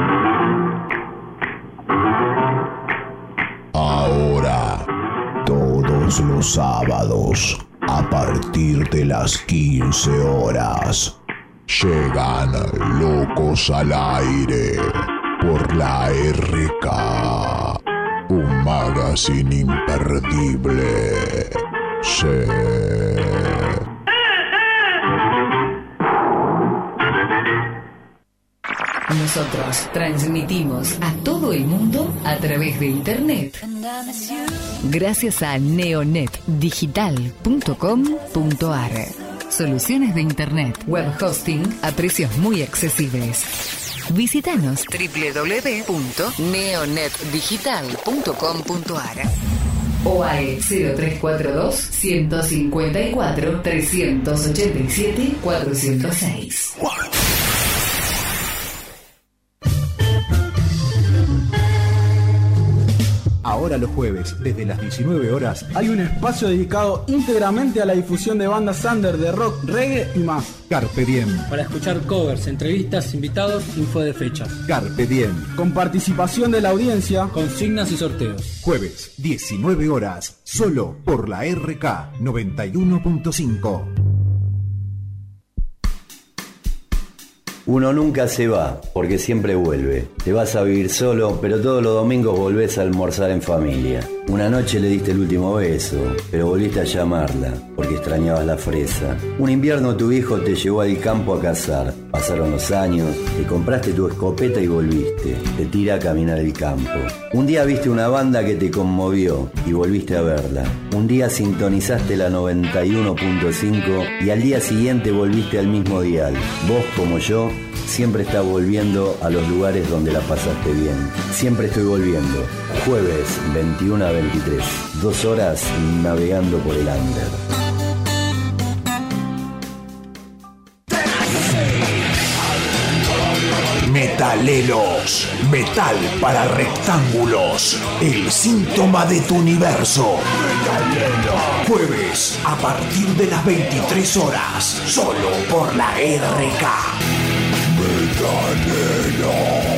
F: Ahora, todos los sábados, a partir de las 15 horas, llegan Locos al Aire por la RK, un magazine imperdible. Sí.
J: Nosotros transmitimos a todo el mundo a través de Internet. Gracias a neonetdigital.com.ar. Soluciones de Internet, web hosting a precios muy accesibles. Visítanos www.neonetdigital.com.ar o al 0342 154 387 406.
F: Ahora los jueves, desde las 19 horas,
A: hay un espacio dedicado íntegramente a la difusión de bandas under, de rock, reggae y más.
F: Carpe Diem.
B: Para escuchar covers, entrevistas, invitados, info de fechas.
F: Carpe Diem.
A: Con participación de la audiencia,
B: consignas y sorteos.
F: Jueves, 19 horas, solo por la RK 91.5.
K: Uno nunca se va, porque siempre vuelve. Te vas a vivir solo, pero todos los domingos volvés a almorzar en familia. Una noche le diste el último beso, pero volviste a llamarla, porque extrañabas la fresa. Un invierno tu viejo te llevó al campo a cazar. Pasaron los años, te compraste tu escopeta y volviste. Te tira a caminar el campo. Un día viste una banda que te conmovió y volviste a verla. Un día sintonizaste la 91.5 y al día siguiente volviste al mismo dial. Vos, como yo, siempre estás volviendo a los lugares donde la pasaste bien. Siempre estoy volviendo. Jueves 21 a 23. 2 horas navegando por el under.
H: Metaleros, metal para rectángulos, el síntoma de tu universo. Jueves, a partir de las 23 horas, solo por la RK. Metaleros.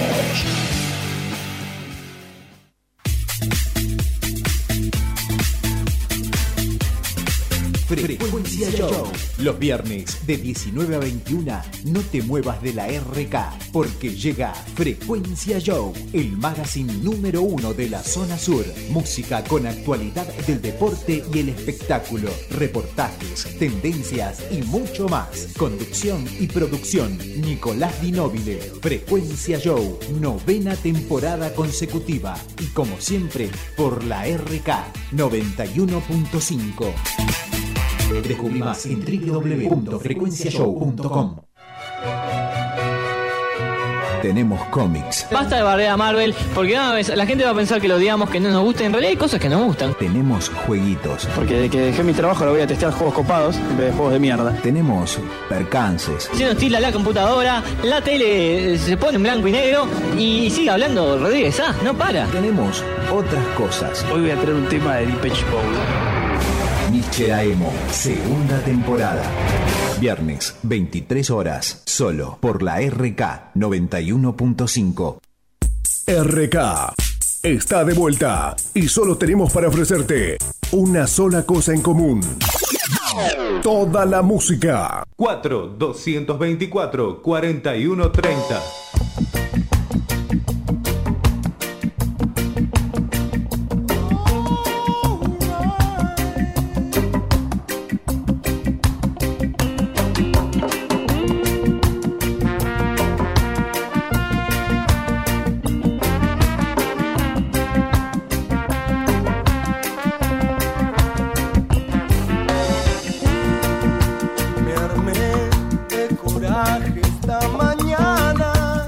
F: Frecuencia Show. Los viernes de 19 a 21, no te muevas de la RK, porque llega Frecuencia Show, el magazine número 1 de la zona sur. Música con actualidad del deporte y el espectáculo, reportajes, tendencias y mucho más. Conducción y producción, Nicolás Di Nobile. Frecuencia Show, 9ª temporada consecutiva. Y como siempre, por la RK 91.5. Descubrí más en www.frecuenciashow.com. Tenemos cómics.
L: Basta de barrer a Marvel, porque la gente va a pensar que lo odiamos, que no nos gusta. En realidad hay cosas que nos gustan.
F: Tenemos jueguitos.
M: Porque de que dejé mi trabajo ahora voy a testear juegos copados en vez de juegos de mierda.
F: Tenemos percances.
L: Se nos tira la computadora, la tele se pone en blanco y negro y sigue hablando Rodríguez. No para.
F: Tenemos otras cosas.
M: Hoy voy a traer un tema de Depeche Mode.
F: Nietzsche a Emo, segunda temporada. Viernes, 23 horas, solo por la RK 91.5.
H: RK está de vuelta y solo tenemos para ofrecerte una sola cosa en común. Toda la música.
N: 4-224-4130.
E: Me armé de coraje esta mañana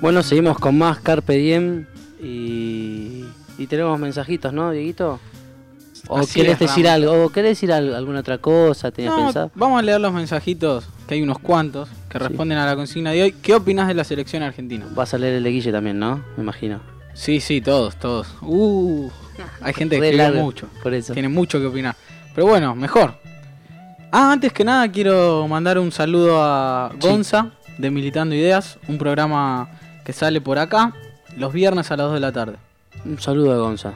B: Bueno, seguimos con más Carpe Diem y tenemos mensajitos, ¿no, Dieguito? ¿O
A: Así
B: querés
A: es,
B: decir
A: Ramos.
B: algo? ¿O querés decir alguna otra cosa? ¿Tenías pensado?
A: Vamos a leer los mensajitos, que hay unos cuantos, que responden a la consigna de hoy. ¿Qué opinas de la selección argentina?
B: Vas a leer el de Guille también, ¿no? Me imagino.
A: Sí, todos. Hay gente que
B: Re
A: escribe
B: largo,
A: mucho,
B: por eso.
A: tiene mucho que opinar. Pero bueno, mejor. Antes que nada quiero mandar un saludo a Gonza, de Militando Ideas, un programa que sale por acá los viernes a las 2 de la tarde.
B: Un saludo a Gonza.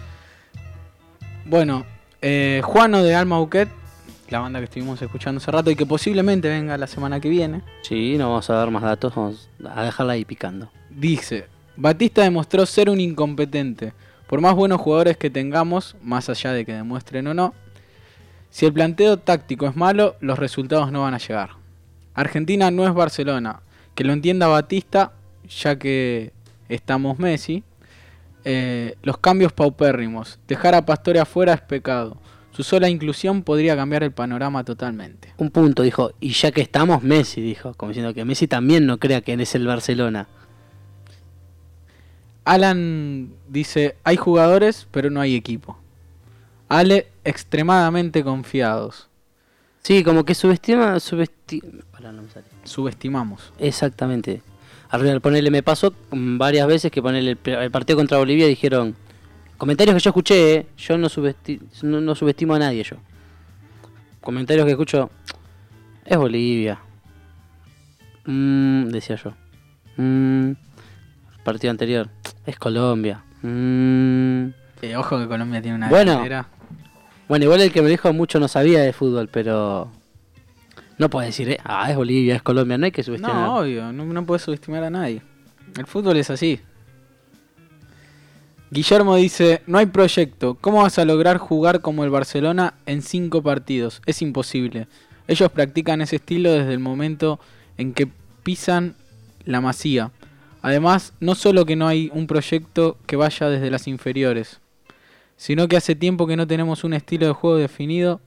A: Bueno, Juano de Alma Buquet, la banda que estuvimos escuchando hace rato y que posiblemente venga la semana que viene,
B: Sí, no vamos a dar más datos, vamos a dejarla ahí picando.
A: dice: Batista demostró ser un incompetente. Por más buenos jugadores que tengamos, más allá de que demuestren o no, si el planteo táctico es malo, los resultados no van a llegar. Argentina no es Barcelona. Que lo entienda Batista, ya que estamos Messi. Los cambios paupérrimos. Dejar a Pastore afuera es pecado. Su sola inclusión podría cambiar el panorama totalmente.
B: Un punto, dijo, y ya que estamos, Messi, dijo, como diciendo que Messi también no crea que es el Barcelona.
A: Alan dice: hay jugadores, pero no hay equipo. Ale, extremadamente confiados.
B: Sí, como que Pará, no me sale.
A: Subestimamos.
B: Exactamente. Arriba, ponele, me pasó varias veces que ponele el partido contra Bolivia dijeron, comentarios que yo escuché, yo no subestimo a nadie yo. Comentarios que escucho, es Bolivia. Decía yo. Partido anterior, es Colombia.
A: Ojo que Colombia tiene una
B: Bueno,
A: delantera.
B: Bueno, igual el que me dijo mucho no sabía de fútbol, pero no puedes decir, es Bolivia, es Colombia, no hay que subestimar.
A: No, obvio, no puedes subestimar a nadie. El fútbol es así. Guillermo dice: no hay proyecto. ¿Cómo vas a lograr jugar como el Barcelona en 5 partidos? Es imposible. Ellos practican ese estilo desde el momento en que pisan la Masía. Además, no solo que no hay un proyecto que vaya desde las inferiores, sino que hace tiempo que no tenemos un estilo de juego definido.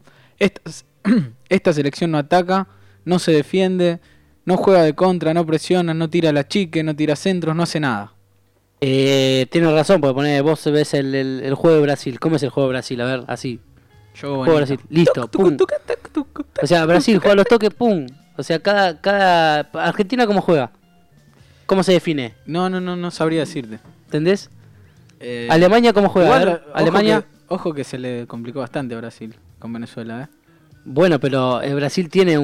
A: Esta selección no ataca, no se defiende, no juega de contra, no presiona, no tira la chique, no tira centros, no hace nada.
B: Tienes razón, porque vos ves el juego de Brasil. ¿Cómo es el juego de Brasil? A ver, así. Juego de Brasil, listo, pum. O sea, Brasil juega los toques, pum. O sea, cada Argentina, ¿cómo juega? ¿Cómo se define?
A: No sabría decirte.
B: ¿Entendés? Alemania, ¿cómo juega?
A: Igual,
B: Alemania.
A: Ojo que se le complicó bastante a Brasil con Venezuela,
B: Bueno, pero Brasil tiene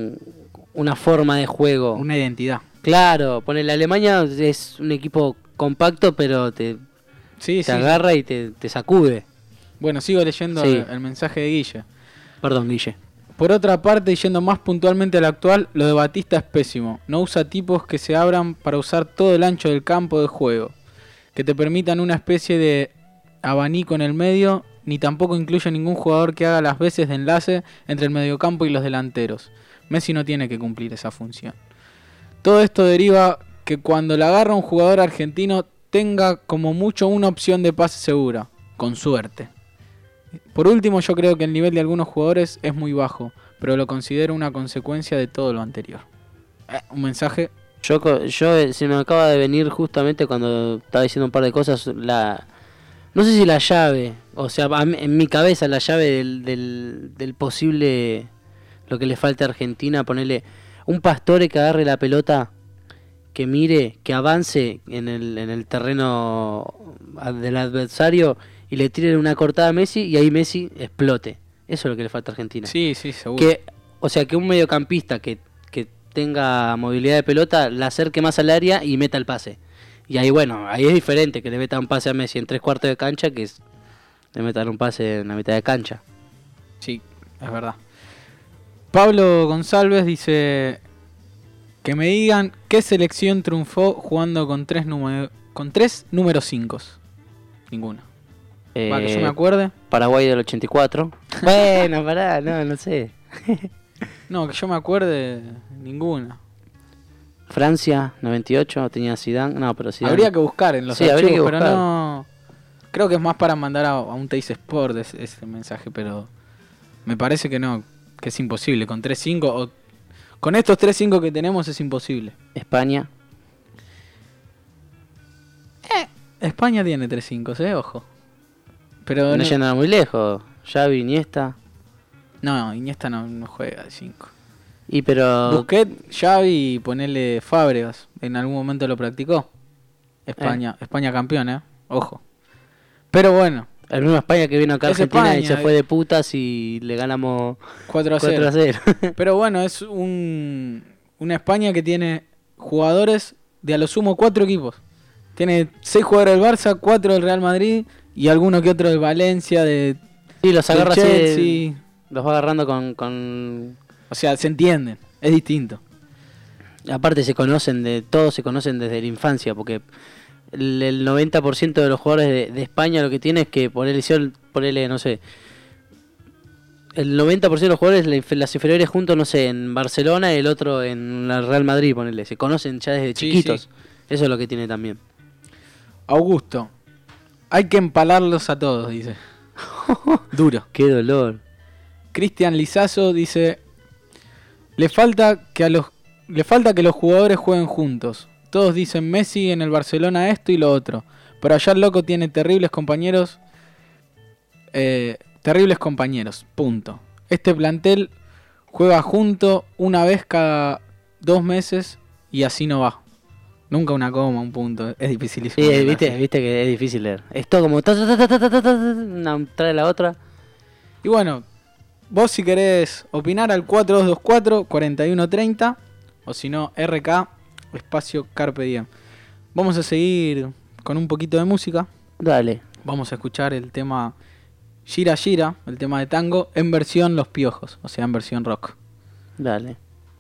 B: una forma de juego.
A: Una identidad.
B: Claro, ponele, Alemania es un equipo compacto, pero te agarra y te sacude.
A: Bueno, sigo leyendo el mensaje de Guille.
B: Perdón, Guille.
A: Por otra parte, yendo más puntualmente al actual, lo de Batista es pésimo. No usa tipos que se abran para usar todo el ancho del campo de juego, que te permitan una especie de abanico en el medio, ni tampoco incluye ningún jugador que haga las veces de enlace entre el mediocampo y los delanteros. Messi no tiene que cumplir esa función. Todo esto deriva que cuando la agarra un jugador argentino tenga como mucho una opción de pase segura, con suerte. Por último, yo creo que el nivel de algunos jugadores es muy bajo, pero lo considero una consecuencia de todo lo anterior. Un mensaje.
B: Yo se me acaba de venir justamente cuando estaba diciendo un par de cosas, no sé si la llave, o sea, en mi cabeza la llave del posible, lo que le falta a Argentina, ponerle un Pastore que agarre la pelota, que mire, que avance en el terreno del adversario y le tire una cortada a Messi y ahí Messi explote. Eso es lo que le falta a Argentina.
A: Sí, seguro.
B: O sea, que un mediocampista que tenga movilidad de pelota la acerque más al área y meta el pase. Y ahí, bueno, ahí es diferente que le meta un pase a Messi en 3/4 de cancha que es le metan un pase en la mitad de cancha.
A: Sí, es verdad. Pablo González dice que me digan qué selección triunfó jugando con tres números 5. Ninguna. Para que yo me acuerde.
B: Paraguay del 84. Bueno, pará, no sé.
A: No, que yo me acuerde, ninguna.
B: Francia, 98, tenía Zidane. No, pero Zidane.
A: Habría que buscar en los
B: archivos,
A: habría que
B: buscar.
A: Pero no. Creo que es más para mandar a un Teis Sport ese mensaje, pero me parece que no, que es imposible. Con 3-5 o con estos 3-5 que tenemos es imposible.
B: España.
A: España tiene 3-5, ojo. Pero
B: no llegan muy lejos. Xavi, Iniesta.
A: No, Iniesta no juega de 5.
B: Y pero...
A: Busquets, Xavi y ponele Fábregas. En algún momento lo practicó. España campeón, ojo. Pero bueno.
B: El mismo España que vino acá a Argentina
A: España,
B: y se fue de putas y le ganamos
A: 4-0. Pero bueno, es una España que tiene jugadores de a lo sumo 4 equipos. Tiene 6 jugadores del Barça, 4 del Real Madrid y alguno que otro del Valencia,
B: sí, los agarra
A: Chelsea.
B: Los va agarrando con...
A: O sea, se entienden, es distinto.
B: Aparte todos se conocen desde la infancia, porque el 90% de los jugadores de España lo que tiene es que ponele, no sé, el 90% de los jugadores las inferiores juntos, no sé, en Barcelona y el otro en la Real Madrid, ponele, se conocen ya desde chiquitos. Sí. Eso es lo que tiene también.
A: Augusto, hay que empalarlos a todos, dice. Duro.
B: Qué dolor.
A: Cristian Lizazo dice, le falta que los jugadores jueguen juntos. Todos dicen Messi en el Barcelona esto y lo otro, pero allá el loco tiene terribles compañeros, punto. Este plantel juega junto una vez cada 2 meses y así no va. Nunca una coma, un punto, es dificilísimo.
B: Sí, viste que es difícil leer. Es todo como una trae la otra.
A: Y bueno, vos si querés opinar al 4224-4130 o si no RK espacio Carpe Diem. Vamos a seguir con un poquito de música.
B: Dale.
A: Vamos a escuchar el tema Gira Gira, el tema de tango, en versión Los Piojos, o sea, en versión rock.
B: Dale.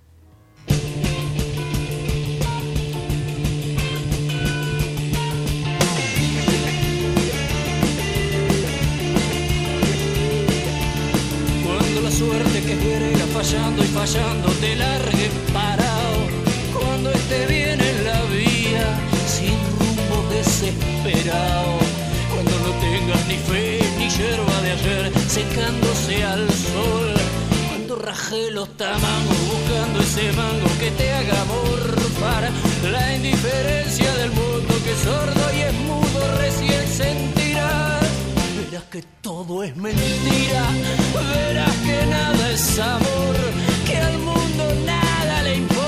E: Cuando la suerte que quiere irá fallando y fallando te largue parado. Cuando esté bien en la vía, sin rumbo desesperado. Cuando no tengas ni fe ni yerba de ayer, secándose al sol. Cuando raje los tamangos, buscando ese mango que te haga morfar. La indiferencia del mundo que es sordo y es mudo recién sentirás. Verás que todo es mentira, verás que nada es amor, que al mundo nada le importa.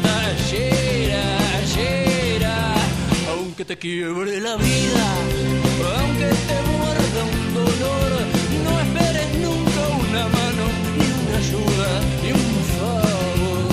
E: Aunque te quiebre la vida, aunque te muerda un dolor, no esperes nunca una mano, ni una ayuda, ni un favor.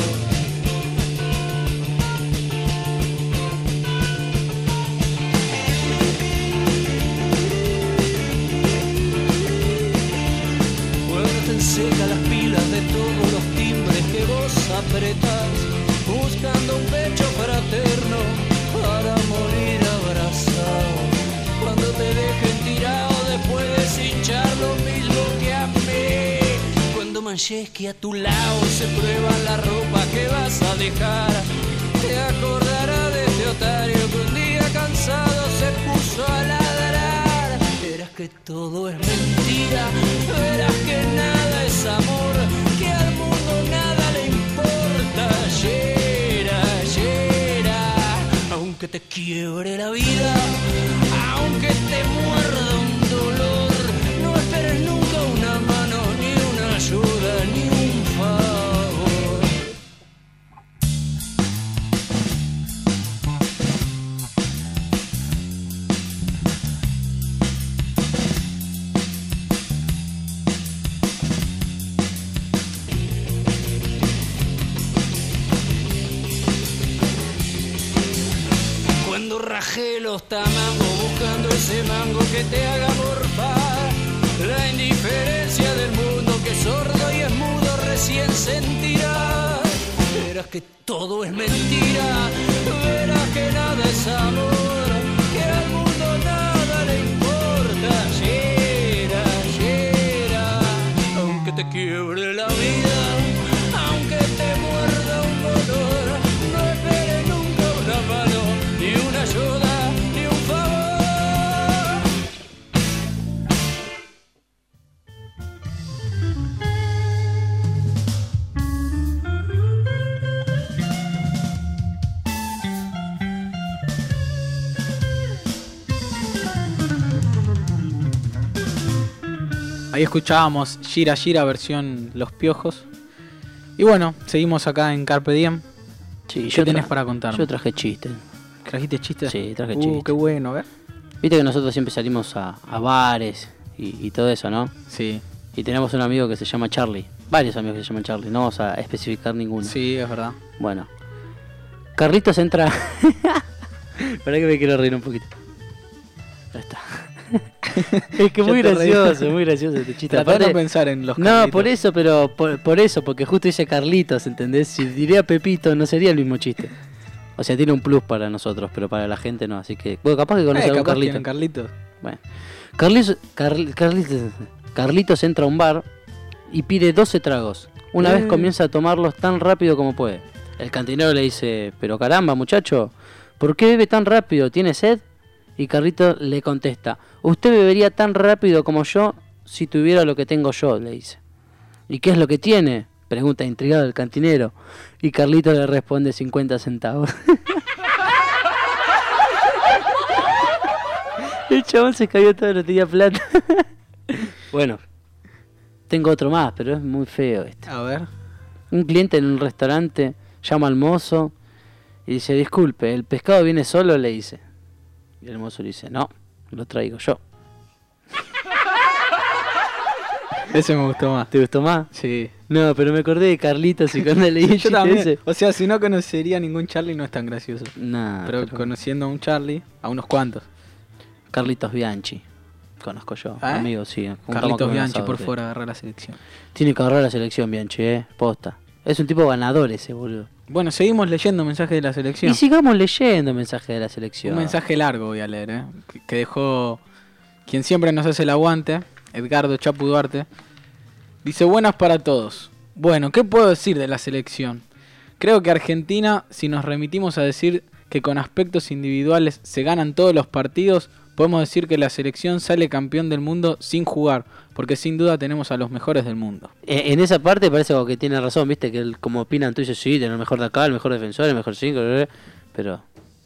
E: Cuando te enseca las pilas de todos los timbres que vos apretás, buscando un pecho fraterno para morir abrazado. Cuando te dejen tirado después de hinchar lo mismo que a mí. Cuando manches que a tu lado se prueba la ropa que vas a dejar, te acordará de este otario que un día cansado se puso a ladrar. Verás que todo es mentira, verás que nada es amor, que al mundo nada le importa. Aunque te quiebre la vida, aunque te muerda un dolor, no esperes nunca una mano, ni una ayuda, ni un favor. Cuando rajé los tamangos, buscando ese mango que te haga morfar. La indiferencia del mundo que es sordo y es mudo recién sentirás. Verás que todo es mentira, verás que nada es amor, que al mundo nada le importa. Aunque te quiebre la vida, aunque te muerda un dolor, no esperes nunca una mano, ni una ayuda, ni un favor.
A: Ahí escuchábamos Gira Gira versión Los Piojos. Y bueno, seguimos acá en Carpe Diem.
B: Sí,
A: ¿Qué tenés para contarme?
B: Yo traje chistes.
A: ¿Trajiste chistes?
B: Sí, traje chistes.
A: Qué bueno, a ver.
B: Viste que nosotros siempre salimos a bares y todo eso, ¿no?
A: Sí.
B: Y tenemos un amigo que se llama Charlie. Varios amigos que se llaman Charlie. No vamos a especificar ninguno.
A: Sí, es verdad.
B: Bueno. Carlitos entra... Para que me quiero reír un poquito. Ya está. Es que muy gracioso este chiste.
A: Tratá de pensar en los Carlitos.
B: No, por eso, pero por eso, porque justo dice Carlitos, ¿entendés? Si diría Pepito no sería el mismo chiste. O sea, tiene un plus para nosotros, pero para la gente no, así que... Bueno, capaz que conoce algún Carlito.
A: Carlitos.
B: Bueno. Carlitos entra a un bar y pide 12 tragos. Una vez comienza a tomarlos tan rápido como puede. El cantinero le dice, pero caramba muchacho, ¿por qué bebe tan rápido? ¿Tiene sed? Y Carlitos le contesta, usted bebería tan rápido como yo si tuviera lo que tengo yo, le dice. ¿Y qué es lo que tiene? Pregunta intrigado el cantinero. Y Carlitos le responde 50 centavos. El chabón se cayó todo, no tenía plata. Bueno, tengo otro más, pero es muy feo este.
A: A ver.
B: Un cliente en un restaurante llama al mozo y dice, disculpe, ¿el pescado viene solo? Le dice. Y el mozo le dice, no, lo traigo yo.
A: Ese me gustó más.
B: ¿Te gustó más?
A: Sí.
B: No, pero me acordé de Carlitos y cuando leí el
A: Yo también.
B: ese.
A: O sea, si no conocería a ningún Charlie no es tan gracioso.
B: Nah,
A: pero conociendo a un Charlie, a unos cuantos.
B: Carlitos Bianchi. Conozco yo, amigo, sí.
A: Carlitos Bianchi por fuera agarrar la selección.
B: Tiene que agarrar la selección Bianchi, posta. Es un tipo ganador ese, boludo.
A: Bueno, seguimos leyendo mensajes de la selección.
B: Y sigamos leyendo mensajes de la selección.
A: Un mensaje largo voy a leer, que dejó quien siempre nos hace el aguante, Edgardo Chapu Duarte. Dice, buenas para todos. Bueno, ¿qué puedo decir de la selección? Creo que Argentina, si nos remitimos a decir que con aspectos individuales se ganan todos los partidos, podemos decir que la selección sale campeón del mundo sin jugar, porque sin duda tenemos a los mejores del mundo.
B: En esa parte parece que tiene razón, viste, que él, como opinan tú dices, sí, tiene el mejor de acá, el mejor defensor, el mejor 5, pero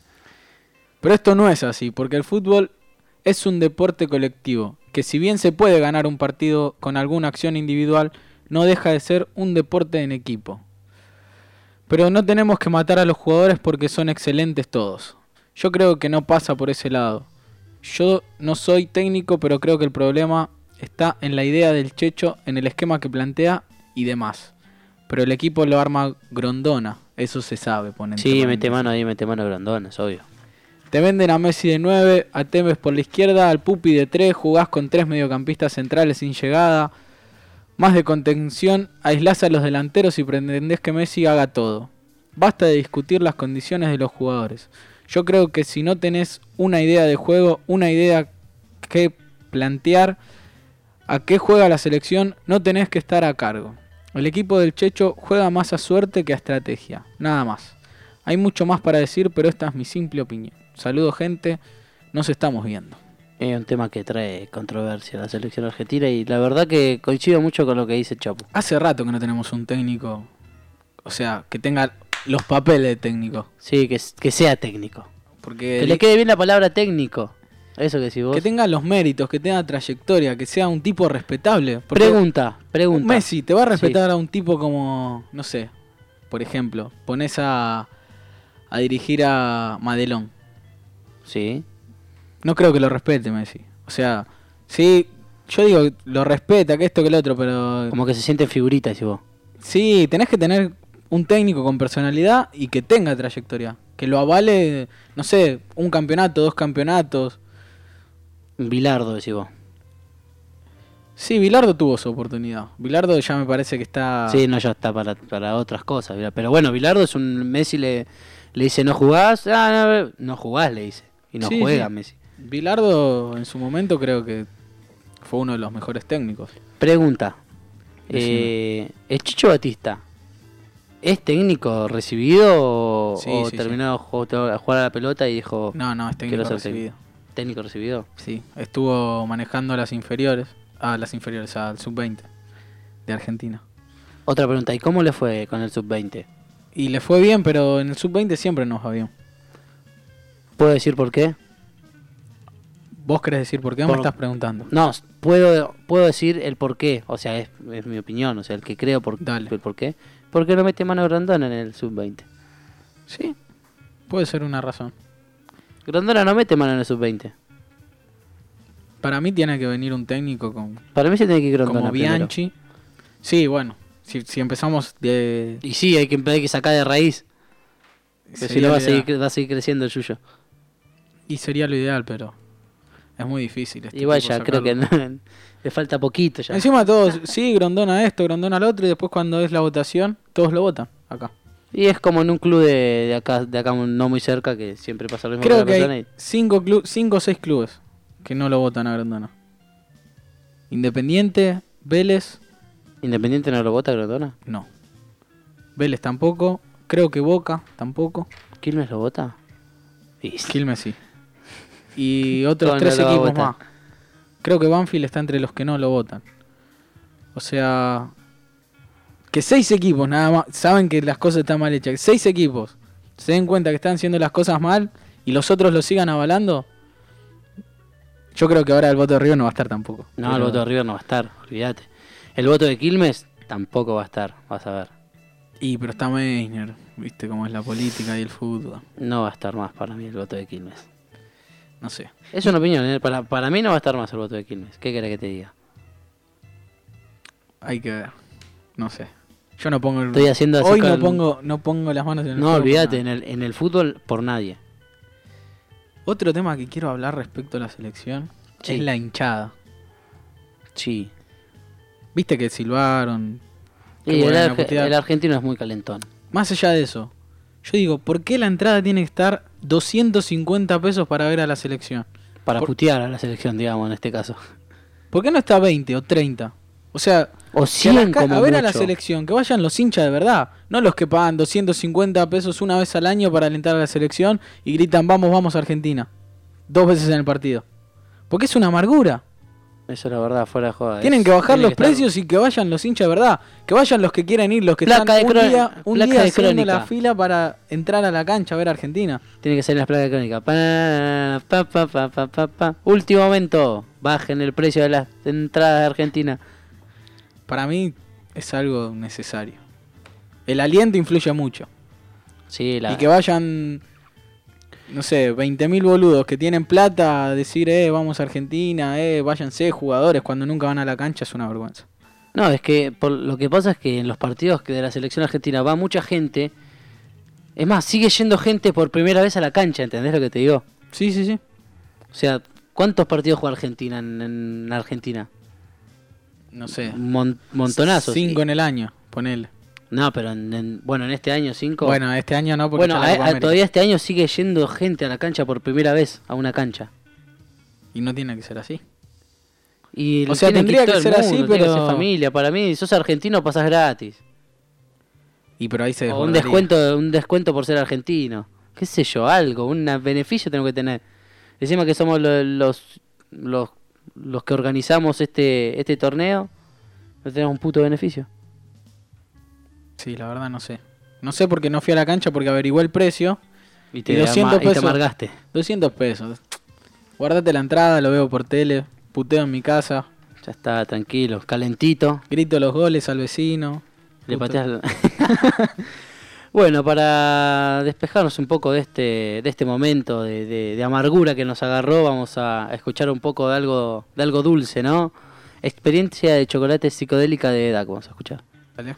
A: esto no es así, porque el fútbol es un deporte colectivo, que si bien se puede ganar un partido con alguna acción individual, no deja de ser un deporte en equipo. Pero no tenemos que matar a los jugadores porque son excelentes todos. Yo creo que no pasa por ese lado. Yo no soy técnico, pero creo que el problema está en la idea del Checho, en el esquema que plantea y demás. Pero el equipo lo arma Grondona, eso se sabe.
B: Sí, mete mano Grondona, es obvio.
A: Te venden a Messi de 9, a Tevez por la izquierda, al Pupi de 3, jugás con 3 mediocampistas centrales sin llegada, más de contención, aislás a los delanteros y pretendés que Messi haga todo. Basta de discutir las condiciones de los jugadores. Yo creo que si no tenés una idea de juego, una idea que plantear a qué juega la selección, no tenés que estar a cargo. El equipo del Checho juega más a suerte que a estrategia, nada más. Hay mucho más para decir, pero esta es mi simple opinión. Saludos, gente, nos estamos viendo.
B: Es un tema que trae controversia la selección argentina y la verdad que coincido mucho con lo que dice Chapo.
A: Hace rato que no tenemos un técnico, o sea, que tenga los papeles de técnico.
B: Sí, que sea técnico.
A: Porque
B: que le quede bien la palabra técnico. Eso que decís vos.
A: Que tenga los méritos, que tenga trayectoria, que sea un tipo respetable.
B: Pregunta.
A: Messi, ¿te va a respetar a un tipo como, no sé, por ejemplo, pones a dirigir a Madelón?
B: Sí.
A: No creo que lo respete Messi. O sea, sí, yo digo, lo respeta, que esto, que el otro, pero...
B: Como que se siente figurita, decís vos.
A: Sí, tenés que tener un técnico con personalidad y que tenga trayectoria. Que lo avale, no sé, un campeonato, 2 campeonatos.
B: Bilardo, decís vos.
A: Sí, Bilardo tuvo su oportunidad. Bilardo ya me parece que está...
B: Sí, no, ya está para otras cosas. Pero bueno, Bilardo es un... Messi le dice, ¿no jugás? No jugás, le dice. Y no juega sí. Messi.
A: Bilardo en su momento creo que fue uno de los mejores técnicos.
B: Pregunta. ¿El Chicho Batista es técnico recibido o terminó a jugar a la pelota y dijo...
A: No, es técnico recibido.
B: ¿Técnico recibido?
A: Sí, estuvo manejando las inferiores, al sub-20 de Argentina.
B: Otra pregunta, ¿y cómo le fue con el sub-20?
A: Y le fue bien, pero en el sub-20 siempre nos va bien.
B: ¿Puedo decir por qué?
A: ¿Vos querés decir por qué o me estás preguntando?
B: No, puedo decir el por qué. O sea, es mi opinión. O sea, el que creo el por qué. ¿Por qué no mete mano Grondona en el sub-20?
A: Sí, puede ser una razón.
B: Grondona no mete mano en el sub-20.
A: Para mí tiene que venir un técnico
B: Para mí se tiene que ir Grondona
A: como Bianchi.
B: Primero.
A: Sí, bueno, si empezamos de...
B: Y sí, hay que sacar de raíz. Pero si no va a seguir creciendo el Yuyo.
A: Y sería lo ideal, pero es muy difícil.
B: Igual ya creo que le falta poquito ya.
A: Encima todos, sí, Grondona esto, Grondona lo otro, y después cuando es la votación, todos lo votan acá.
B: Y es como en un club de acá no muy cerca, que siempre pasa lo mismo.
A: Creo que hay 5 o 6 clubes que no lo votan a Grondona. Independiente, Vélez.
B: ¿Independiente no lo vota Grondona?
A: No. Vélez tampoco. Creo que Boca tampoco.
B: ¿Quilmes lo vota?
A: Quilmes sí. Y otros 3 equipos más. Creo que Banfield está entre los que no lo votan. O sea, que 6 equipos nada más saben que las cosas están mal hechas. 6 equipos se den cuenta que están haciendo las cosas mal y los otros lo sigan avalando. Yo creo que ahora el voto de River no va a estar tampoco.
B: No, el voto de River no va a estar, olvídate. El voto de Quilmes tampoco va a estar, vas a ver.
A: Pero está Meissner, viste cómo es la política y el fútbol.
B: No va a estar más para mí el voto de Quilmes.
A: No sé.
B: Es una opinión, ¿eh? Para mí no va a estar más el voto de Quilmes. ¿Qué querés que te diga?
A: Hay que ver. No sé. Yo no pongo
B: Estoy haciendo así
A: hoy no pongo las manos en el
B: No, olvídate, en el fútbol por nadie.
A: Otro tema que quiero hablar respecto a la selección es la hinchada.
B: Sí.
A: Viste que silbaron.
B: Y el argentino es muy calentón.
A: Más allá de eso, yo digo, ¿por qué la entrada tiene que estar 250 pesos para ver a la selección?
B: Para putear a la selección, digamos, en este caso.
A: ¿Por qué no está 20 o 30? O sea,
B: o 100 como
A: a ver
B: mucho.
A: A la selección, que vayan los hinchas de verdad, no los que pagan 250 pesos una vez al año para alentar a la selección y gritan vamos Argentina 2 veces en el partido. Porque es una amargura.
B: Eso es la verdad, fuera de joda.
A: Tienen que bajar los precios y que vayan los hinchas de verdad. Que vayan los que quieren ir, los que
B: están
A: un día haciendo la fila para entrar a la cancha a ver a Argentina.
B: Tiene que salir las placas de crónica. Último momento, bajen el precio de las entradas de Argentina.
A: Para mí es algo necesario. El aliento influye mucho.
B: Sí,
A: y que vayan, no sé, 20.000 boludos que tienen plata a decir, vamos a Argentina, váyanse jugadores cuando nunca van a la cancha, es una vergüenza.
B: No, es que lo que pasa es que en los partidos de la selección argentina va mucha gente. Es más, sigue yendo gente por primera vez a la cancha, ¿entendés lo que te digo?
A: Sí, sí, sí.
B: O sea, ¿cuántos partidos juega Argentina en Argentina?
A: No sé.
B: Montonazos.
A: 5 en el año, ponele.
B: No, pero en este año 5.
A: Bueno, este año no, porque
B: todavía este año sigue yendo gente a la cancha por primera vez, a una cancha.
A: Y no tiene que ser así.
B: Y
A: o sea, tendría que ser así, pero...
B: Tiene que ser familia. Para mí, si sos argentino, pasás gratis.
A: Pero ahí se
B: o un descuento por ser argentino. Qué sé yo, algo, un beneficio tengo que tener. Encima que somos los que organizamos este torneo, no tenemos un puto beneficio.
A: Sí, la verdad no sé. No sé porque no fui a la cancha porque averigué el precio.
B: Y 200 pesos. Y te amargaste.
A: 200 pesos. Guardate la entrada, lo veo por tele, puteo en mi casa.
B: Ya está, tranquilo, calentito.
A: Grito los goles al vecino.
B: Le pateas. Bueno, para despejarnos un poco de este momento de amargura que nos agarró, vamos a escuchar un poco de algo dulce, ¿no? Experiencia de chocolate psicodélica de EDAC, vamos a escuchar.
A: Vale.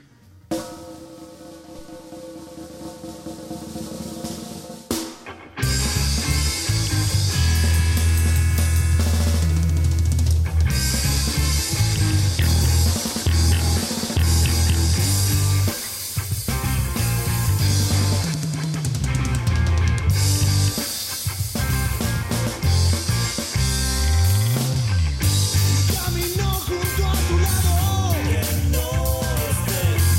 E: Camino junto a tu lado, que nos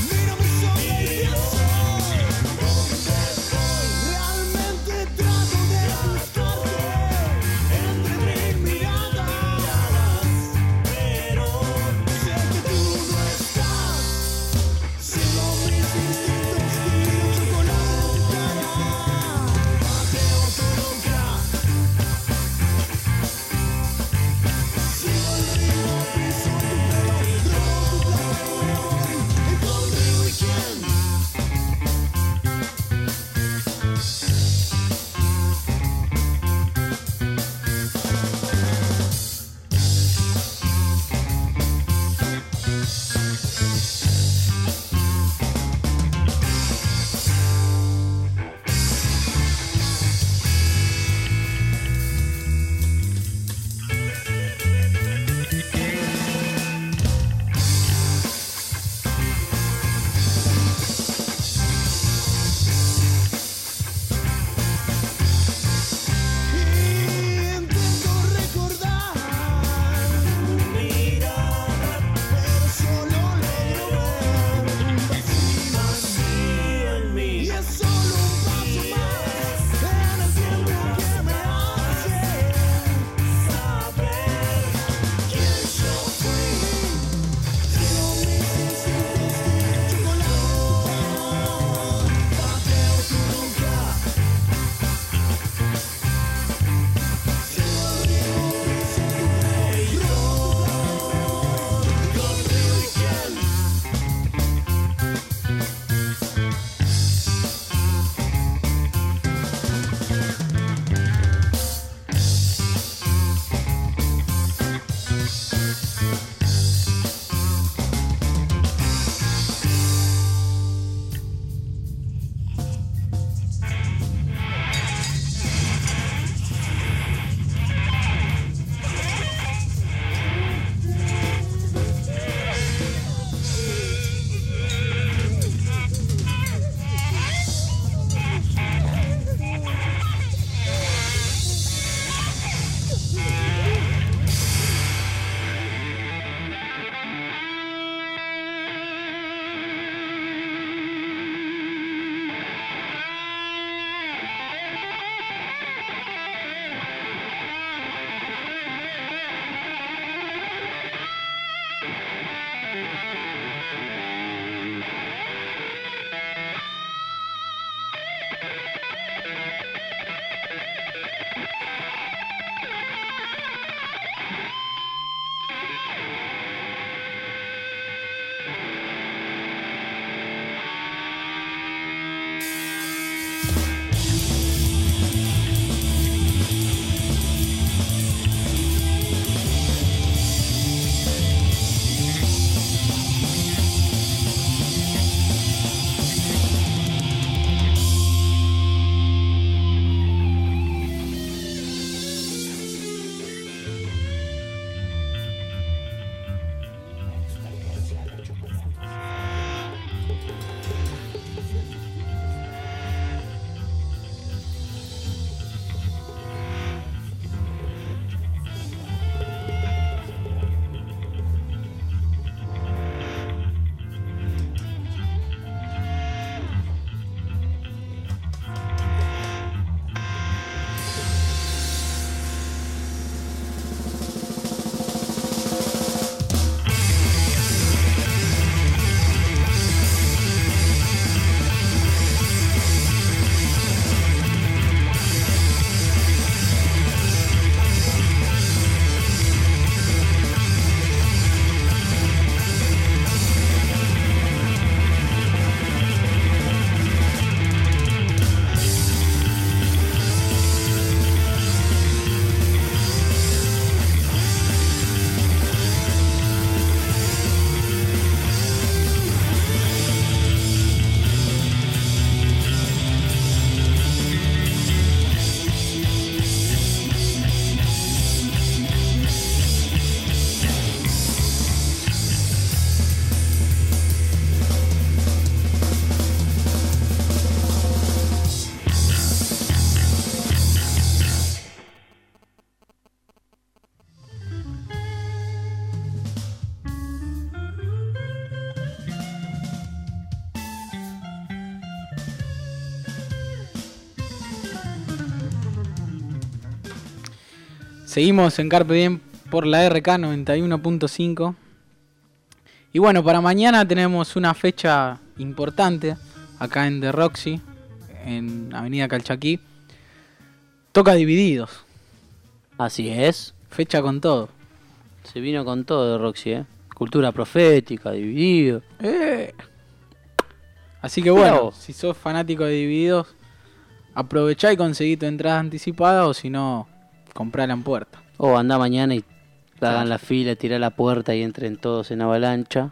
A: Seguimos en Carpe Diem por la RK 91.5. Y bueno, para mañana tenemos una fecha importante acá en The Roxy, en Avenida Calchaquí. Toca Divididos.
B: Así es.
A: Fecha con todo.
B: Se vino con todo de Roxy, Cultura profética, Divididos.
A: Así que bueno, si sos fanático de Divididos, aprovechá y conseguí tu entrada anticipada, o si no, comprala en puerta.
B: O andá mañana y hagan la fila, tirá la puerta y entren todos en avalancha.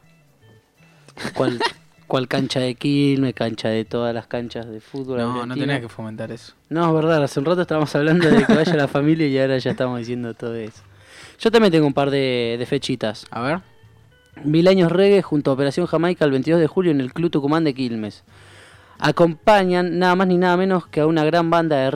B: ¿Cuál cancha de Quilmes, cancha de todas las canchas de fútbol?
A: No tenés que fomentar eso.
B: No, es verdad, hace un rato estábamos hablando de que vaya la familia y ahora ya estamos diciendo todo eso. Yo también tengo un par de fechitas.
A: A ver.
B: 1000 años reggae junto a Operación Jamaica el 22 de julio en el Club Tucumán de Quilmes. Acompañan nada más ni nada menos que a una gran banda de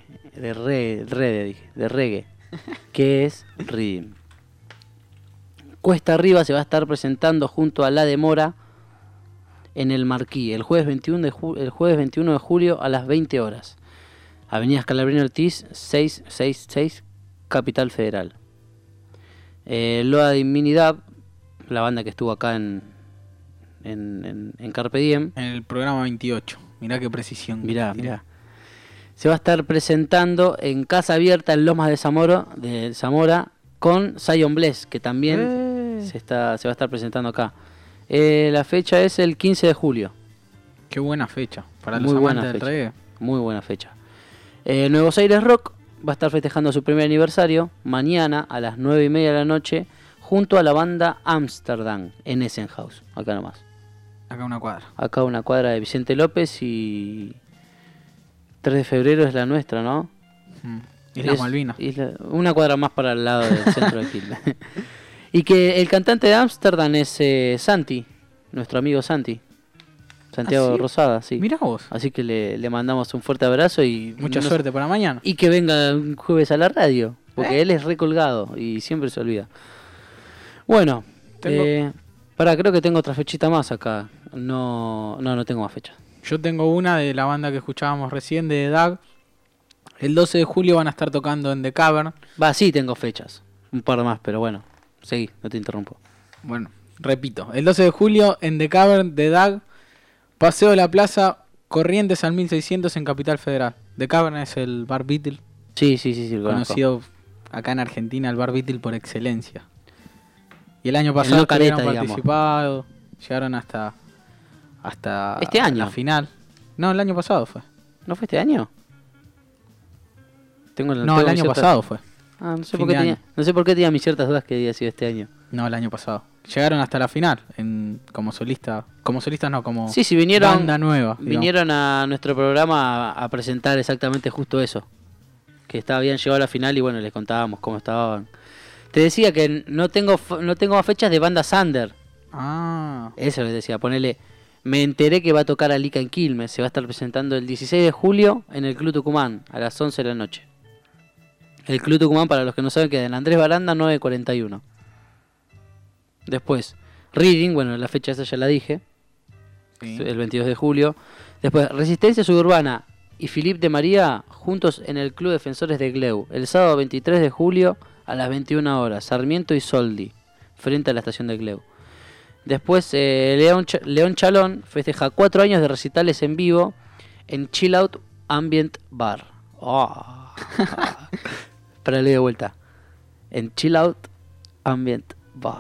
B: reggae, que es Rhythm. Cuesta Arriba se va a estar presentando junto a La Demora en el Marquí el jueves 21 de julio a las 20 horas. Avenida Scalabrini Ortiz 666, Capital Federal. Loa Divinidad, la banda que estuvo acá en Carpe Diem.
A: En el programa 28. Mirá qué precisión.
B: Mirá. Se va a estar presentando en Casa Abierta en Lomas de Zamora con Zion Bless, que también se va a estar presentando acá. La fecha es el 15 de julio.
A: Qué buena fecha para los amantes del reggae.
B: Muy buena fecha. Nuevos Aires Rock va a estar festejando su primer aniversario mañana a las 9:30 de la noche junto a la banda Amsterdam en Essenhaus, acá nomás.
A: Acá una cuadra.
B: Acá una cuadra de Vicente López y 3 de febrero es la nuestra, ¿no?
A: Isla Malvinas.
B: Una cuadra más para el lado del centro de Quilmes. Y que el cantante de Amsterdam es Santi, nuestro amigo Santi. Santiago
A: ¿Ah, sí?
B: Rosada, sí.
A: Mirá vos.
B: Así que le mandamos un fuerte abrazo y...
A: Mucha suerte para mañana.
B: Y que venga un jueves a la radio, porque él es recolgado y siempre se olvida. Bueno, creo que tengo otra fechita más acá. No tengo más fecha.
A: Yo tengo una de la banda que escuchábamos recién, de DAG. El 12 de julio van a estar tocando en The Cavern.
B: Sí tengo fechas. Un par más, pero bueno. Seguí, no te interrumpo.
A: Bueno, repito. El 12 de julio en The Cavern de DAG. Paseo de la Plaza, Corrientes al 1600 en Capital Federal. The Cavern es el Bar Beatle.
B: Sí,
A: conocido acá en Argentina, el Bar Beatle por excelencia. Y el año pasado estuvieron participado. Llegaron hasta
B: este año.
A: La final. No, el año pasado fue.
B: ¿No fue este año?
A: El año pasado fue.
B: No sé por qué tenía mis ciertas dudas que había sido este año.
A: No, el año pasado. Llegaron hasta la final como solista. Como solistas no, como
B: vinieron,
A: banda nueva.
B: Vinieron a nuestro programa a presentar exactamente justo eso. Que habían llegado a la final y bueno, les contábamos cómo estaban. Te decía que no tengo más fechas de bandas under. Eso les decía, ponele. Me enteré que va a tocar Alica en Quilmes. Se va a estar presentando el 16 de julio en el Club Tucumán a las 11 de la noche. El Club Tucumán, para los que no saben, queda en Andrés Baranda 941. Después, Reading, bueno, la fecha esa ya la dije. Sí. El 22 de julio. Después, Resistencia Suburbana y Philippe de María juntos en el Club Defensores de Gleu. El sábado 23 de julio a las 21 horas. Sarmiento y Soldi, frente a la estación de Gleu. Después, León Chalón festeja 4 años de recitales en vivo en Chill Out Ambient Bar. Para leer de vuelta. En Chill Out Ambient Bar.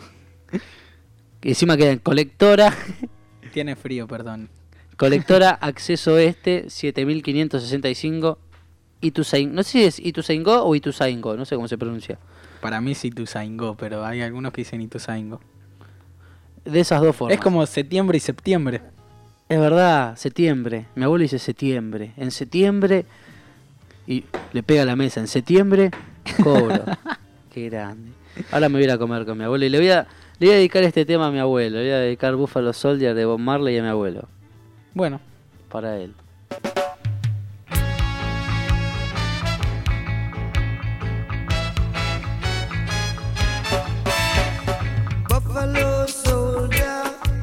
B: Y encima queda en Colectora.
A: Tiene frío, perdón.
B: Colectora Acceso Oeste 7565 Ituzaingó. No sé si es Ituzaingó o Ituzaingó, no sé cómo se pronuncia.
A: Para mí es Ituzaingó, pero hay algunos que dicen Ituzaingó.
B: De esas dos formas.
A: Es como septiembre y septiembre.
B: Es verdad, septiembre. Mi abuelo dice septiembre. En septiembre... Y le pega a la mesa. En septiembre, cobro. Qué grande. Ahora me voy a ir a comer con mi abuelo. Y le voy a dedicar este tema a mi abuelo. Le voy a dedicar Buffalo Soldier de Bob Marley a mi abuelo.
A: Bueno.
B: Para él.
O: Buffalo soldier,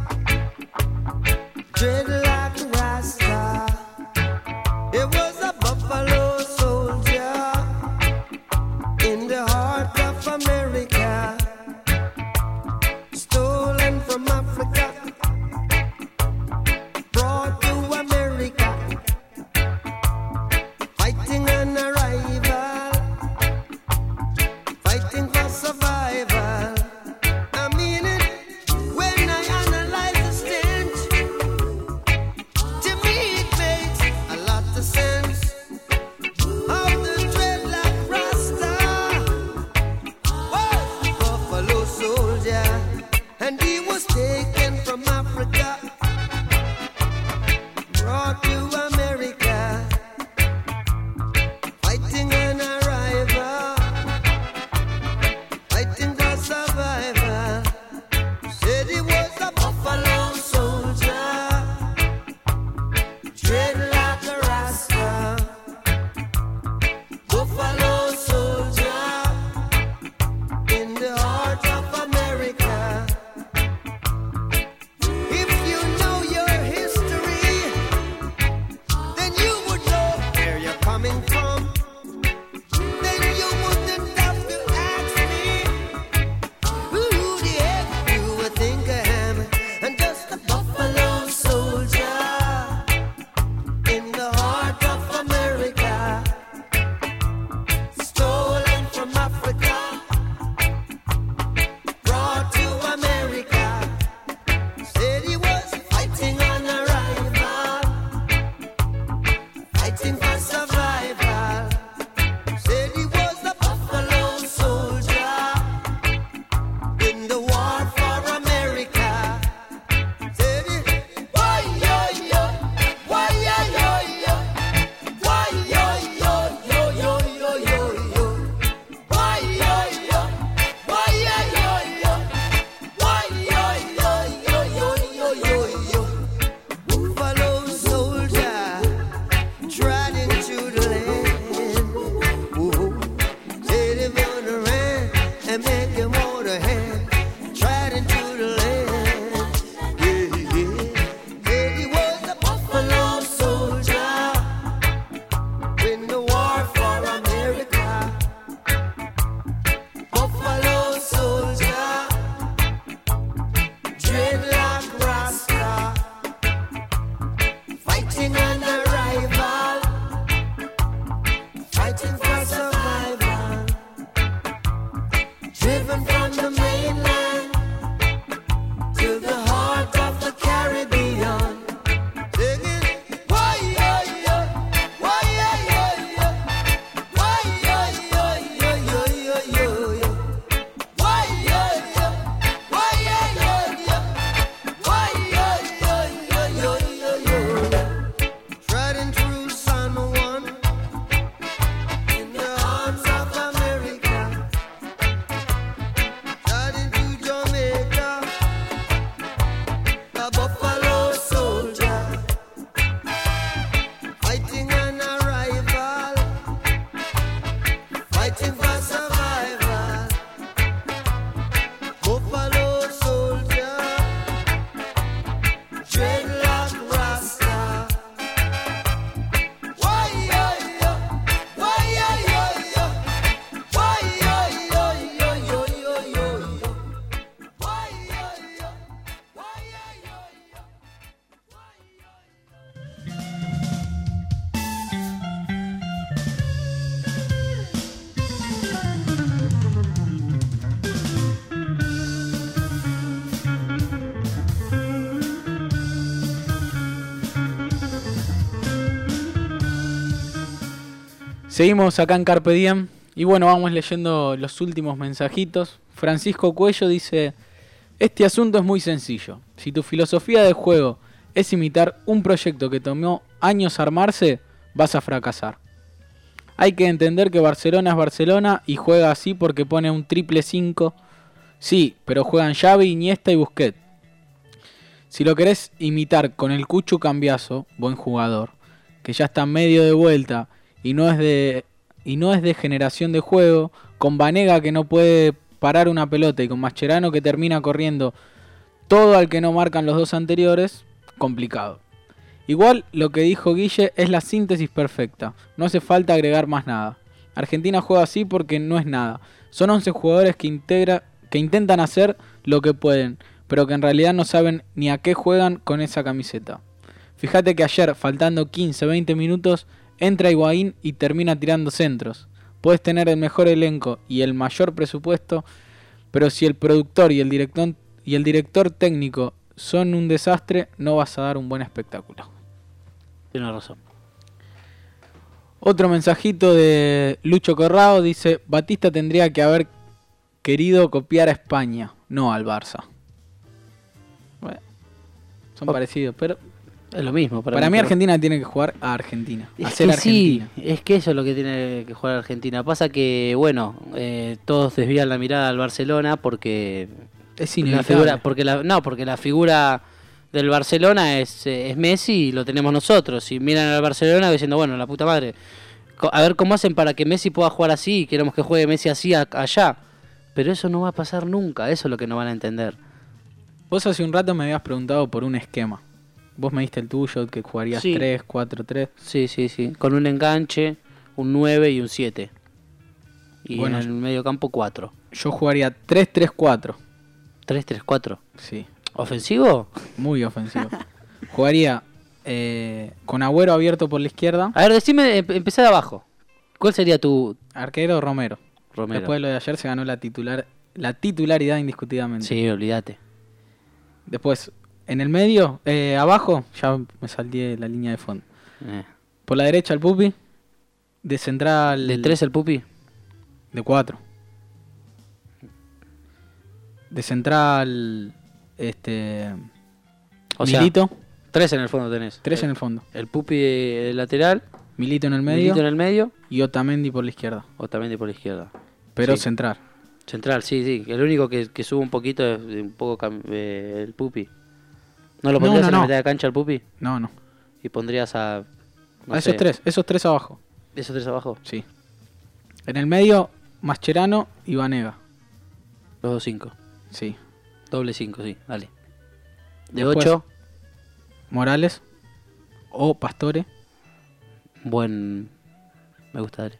O: dread like a rasta. It was a buffalo soldier in the fighting for survival. Said he was a buffalo soldier in the war for America. Said he, why yo yo, why yo yo yo, why yo yo yo yo yo yo yo, why yo yo, why yo yo yo, why yo yo yo yo yo yo yo. Buffalo soldier trod into the land. Whoa. Said he wanna run and make him hold a hand. Trod into the land. Yeah, yeah. Said he was a buffalo soldier in the war for America. Buffalo soldier, dreadlock rasta, fighting an rival, fighting for survival, driven from the mainland to the heart of the Caribbean, singing, why yo yo, why yo yo yo, why yo yo yo yo yo yo yo, why yo yo, why yo yo yo, why yo yo yo yo yo yo. Riding through San Juan in the arms of America, riding through Jamaica, a buffalo soldier, fighting an rival, fighting for survival. Buffalo soldier, dreadlock rasta. Why yo yo, why yo yo yo, why yo yo yo yo yo yo yo, why yo yo, why yo yo yo, why yo
A: Seguimos acá en Carpe Diem y bueno, vamos leyendo los últimos mensajitos. Francisco Cuello dice: este asunto es muy sencillo. Si tu filosofía de juego es imitar un proyecto que tomó años armarse, vas a fracasar. Hay que entender que Barcelona es Barcelona y juega así porque pone un triple 5. Sí, pero juegan Xavi, Iniesta y Busquets. Si lo querés imitar con el Cuchu Cambiaso, buen jugador, que ya está medio de vuelta y no es de generación de juego, con Banega que no puede parar una pelota y con Mascherano que termina corriendo todo al que no marcan los dos anteriores, complicado. Igual lo que dijo Guille es la síntesis perfecta, no hace falta agregar más nada. Argentina juega así porque no es nada, son 11 jugadores que intentan hacer lo que pueden, pero que en realidad no saben ni a qué juegan con esa camiseta. Fíjate que ayer, faltando 15-20 minutos, entra Higuaín y termina tirando centros. Puedes tener el mejor elenco y el mayor presupuesto, pero si el productor y el director técnico son un desastre, no vas a dar un buen espectáculo.
B: Tiene razón.
A: Otro mensajito de Lucho Corrado dice: Batista tendría que haber querido copiar a España, no al Barça. Bueno, son parecidos, pero
B: es lo mismo.
A: Para mí Argentina tiene que jugar a Argentina.
B: Es
A: a ser
B: que
A: Argentina.
B: Sí, es que eso es lo que tiene que jugar Argentina. Pasa que, bueno, todos desvían la mirada al Barcelona porque
A: es inevitable.
B: Porque la figura del Barcelona es Messi y lo tenemos nosotros. Y miran al Barcelona diciendo, bueno, la puta madre, a ver cómo hacen para que Messi pueda jugar así y queremos que juegue Messi así allá. Pero eso no va a pasar nunca, eso es lo que no van a entender.
A: Vos hace un rato me habías preguntado por un esquema. Vos me diste el tuyo, que jugarías 3, 4, 3.
B: Sí. Con un enganche, un 9 y un 7. Y bueno, en el medio campo 4.
A: Yo jugaría 3-3-4.
B: 3-3-4.
A: Sí.
B: ¿Ofensivo?
A: Muy ofensivo. Jugaría con Agüero abierto por la izquierda.
B: A ver, decime, empecé de abajo. ¿Cuál sería tu...?
A: Arquero Romero. Después de lo de ayer se ganó la titularidad indiscutidamente.
B: Sí, olvídate.
A: Después, en el medio, abajo, ya me salté la línea de fondo. Por la derecha el Pupi. De central...
B: ¿De 3 el Pupi?
A: De 4. De central...
B: O sea,
A: Milito.
B: 3 en el fondo tenés.
A: 3 en el fondo.
B: El Pupi lateral.
A: Milito en el medio.
B: Milito en el medio.
A: Y Otamendi por la izquierda.
B: Otamendi por la izquierda.
A: Pero
B: Sí.
A: central.
B: Central, sí. El único que sube un poquito es el Pupi. ¿No lo pondrías en la mitad de cancha al Pupi?
A: No.
B: Y pondrías a... no
A: A
B: sé,
A: esos tres abajo.
B: ¿Esos 3 abajo?
A: Sí. En el medio, Mascherano y Vanega.
B: Los 2 5.
A: Sí.
B: Doble 5, sí, dale. De
A: Después,
B: 8.
A: Morales o Pastore.
B: Me gusta, dale.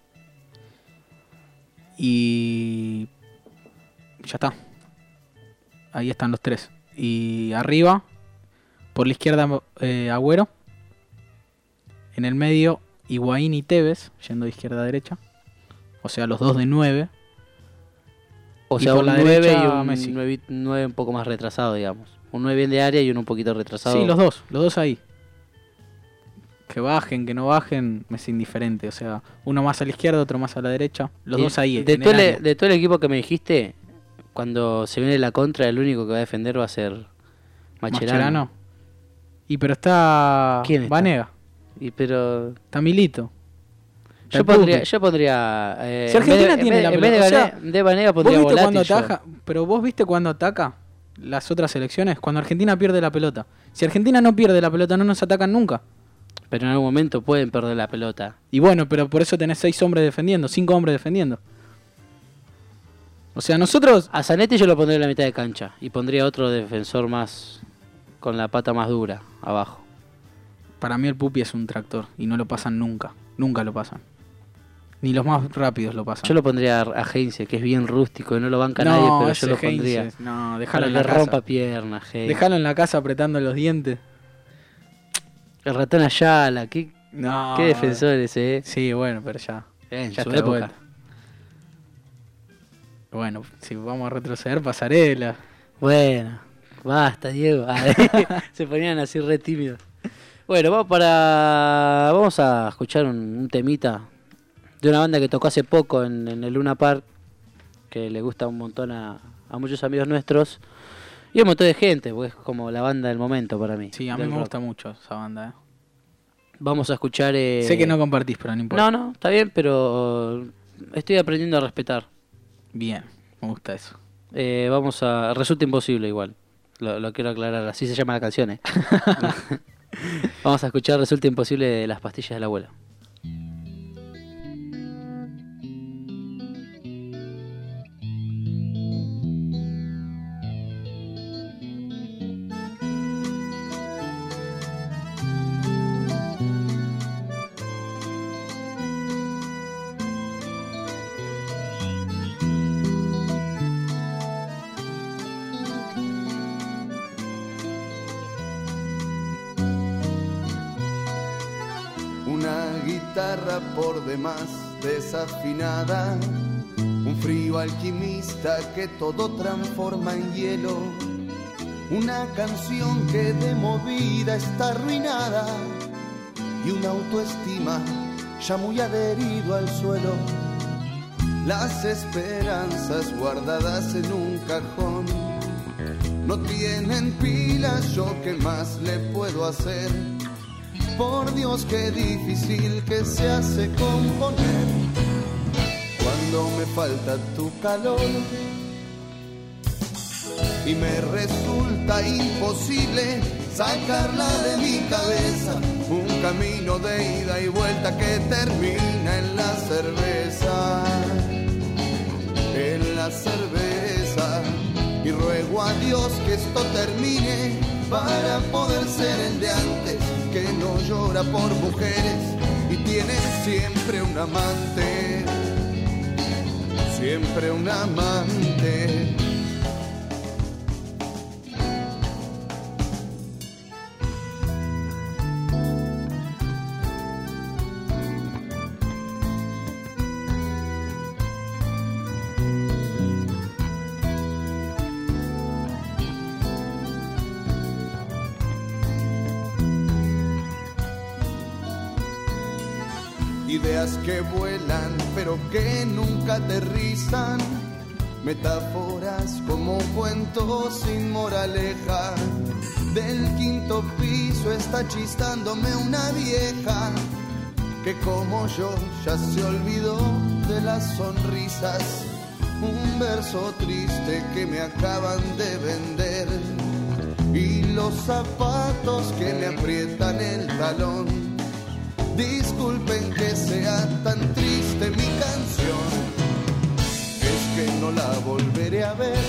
A: Y ya está. Ahí están los 3. Y arriba, por la izquierda, Agüero. En el medio, Higuaín y Tevez, yendo de izquierda a derecha. O sea, los 2 de 9.
B: O
A: Y
B: sea,
A: por
B: un
A: la
B: 9
A: derecha,
B: y un
A: Messi.
B: 9 un poco más retrasado, digamos. Un 9 bien de área y uno un poquito retrasado.
A: Sí, los dos ahí. Que bajen, que no bajen, me es indiferente. O sea, uno más a la izquierda, otro más a la derecha. Los dos ahí.
B: De
A: en
B: todo,
A: el área.
B: de todo el equipo que me dijiste, cuando se viene la contra, el único que va a defender va a ser Mascherano.
A: Y pero está...
B: ¿Quién está?
A: Vanega.
B: Y pero...
A: Está Milito. Está
B: Yo
A: el
B: pondría...
A: Si Argentina tiene la
B: en vez
A: pelota,
B: de,
A: o sea,
B: de Vanega pondría
A: ¿vos viste
B: Volati
A: cuando
B: yo.
A: ataca? Pero vos viste cuando ataca las otras selecciones, cuando Argentina pierde la pelota. Si Argentina no pierde la pelota, no nos atacan nunca.
B: Pero en algún momento pueden perder la pelota.
A: Y bueno, pero por eso tenés 6 hombres defendiendo, 5 hombres defendiendo. O sea, nosotros...
B: A Zanetti yo lo pondría en la mitad de cancha. Y pondría otro defensor más... con la pata más dura, abajo.
A: Para mí el Pupi es un tractor y no lo pasan nunca. Nunca lo pasan. Ni los más rápidos lo pasan.
B: Yo lo pondría a Heinze, que es bien rústico y no lo banca nadie, pero yo lo pondría.
A: Heinze, no,
B: Para
A: déjalo en
B: que
A: la casa.
B: rompa piernas, Heinze.
A: Déjalo en la casa apretando los dientes.
B: El ratón Ayala, qué
A: No.
B: defensor ese,
A: Sí, bueno, pero ya.
B: En
A: ya
B: su
A: está de
B: época.
A: vuelta. Bueno, si vamos a retroceder, Pasarela.
B: Bueno, basta, Diego. Se ponían así re tímidos. Bueno, vamos a escuchar un temita de una banda que tocó hace poco en el Luna Park, que le gusta un montón a muchos amigos nuestros y a un montón de gente, porque es como la banda del momento para mí.
A: Sí, a mí
B: del
A: me
B: rock.
A: gusta mucho esa banda.
B: Vamos a escuchar...
A: Sé que no compartís, pero no importa.
B: No, está bien, pero estoy aprendiendo a respetar.
A: Bien, me gusta eso.
B: Vamos a... Resulta imposible igual. Lo quiero aclarar, así se llama la canción, ¿eh? Vamos a escuchar Resulta imposible de Las pastillas de la abuela.
P: Una guitarra por demás desafinada, un frío alquimista que todo transforma en hielo, una canción que de movida está arruinada y una autoestima ya muy adherido al suelo. Las esperanzas guardadas en un cajón no tienen pilas, yo qué más le puedo hacer. Por Dios, qué difícil que se hace componer cuando me falta tu calor y me resulta imposible sacarla de mi cabeza. Un camino de ida y vuelta que termina en la cerveza, en la cerveza. Y ruego a Dios que esto termine para poder ser el de antes, que no llora por mujeres y tiene siempre un amante, siempre un amante. ideas que vuelan pero que nunca aterrizan, metáforas como cuentos sin moraleja. Del quinto piso está chistándome una vieja que como yo ya se olvidó de las sonrisas. Un verso triste que me acaban de vender y los zapatos que me aprietan el talón. Disculpen que sea tan triste mi canción, es que no la volveré a ver.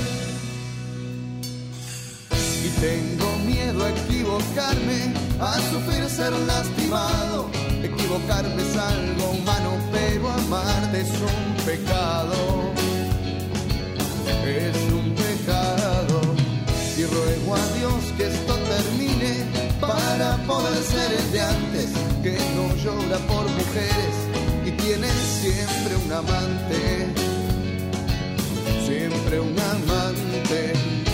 P: Y tengo miedo a equivocarme, a sufrir ser lastimado. Equivocarme es algo humano, pero amarte es un pecado. Es un pecado. Y ruego a Dios que esto termine para poder ser el de antes, que no llora por mujeres y tiene siempre un amante. Siempre un amante.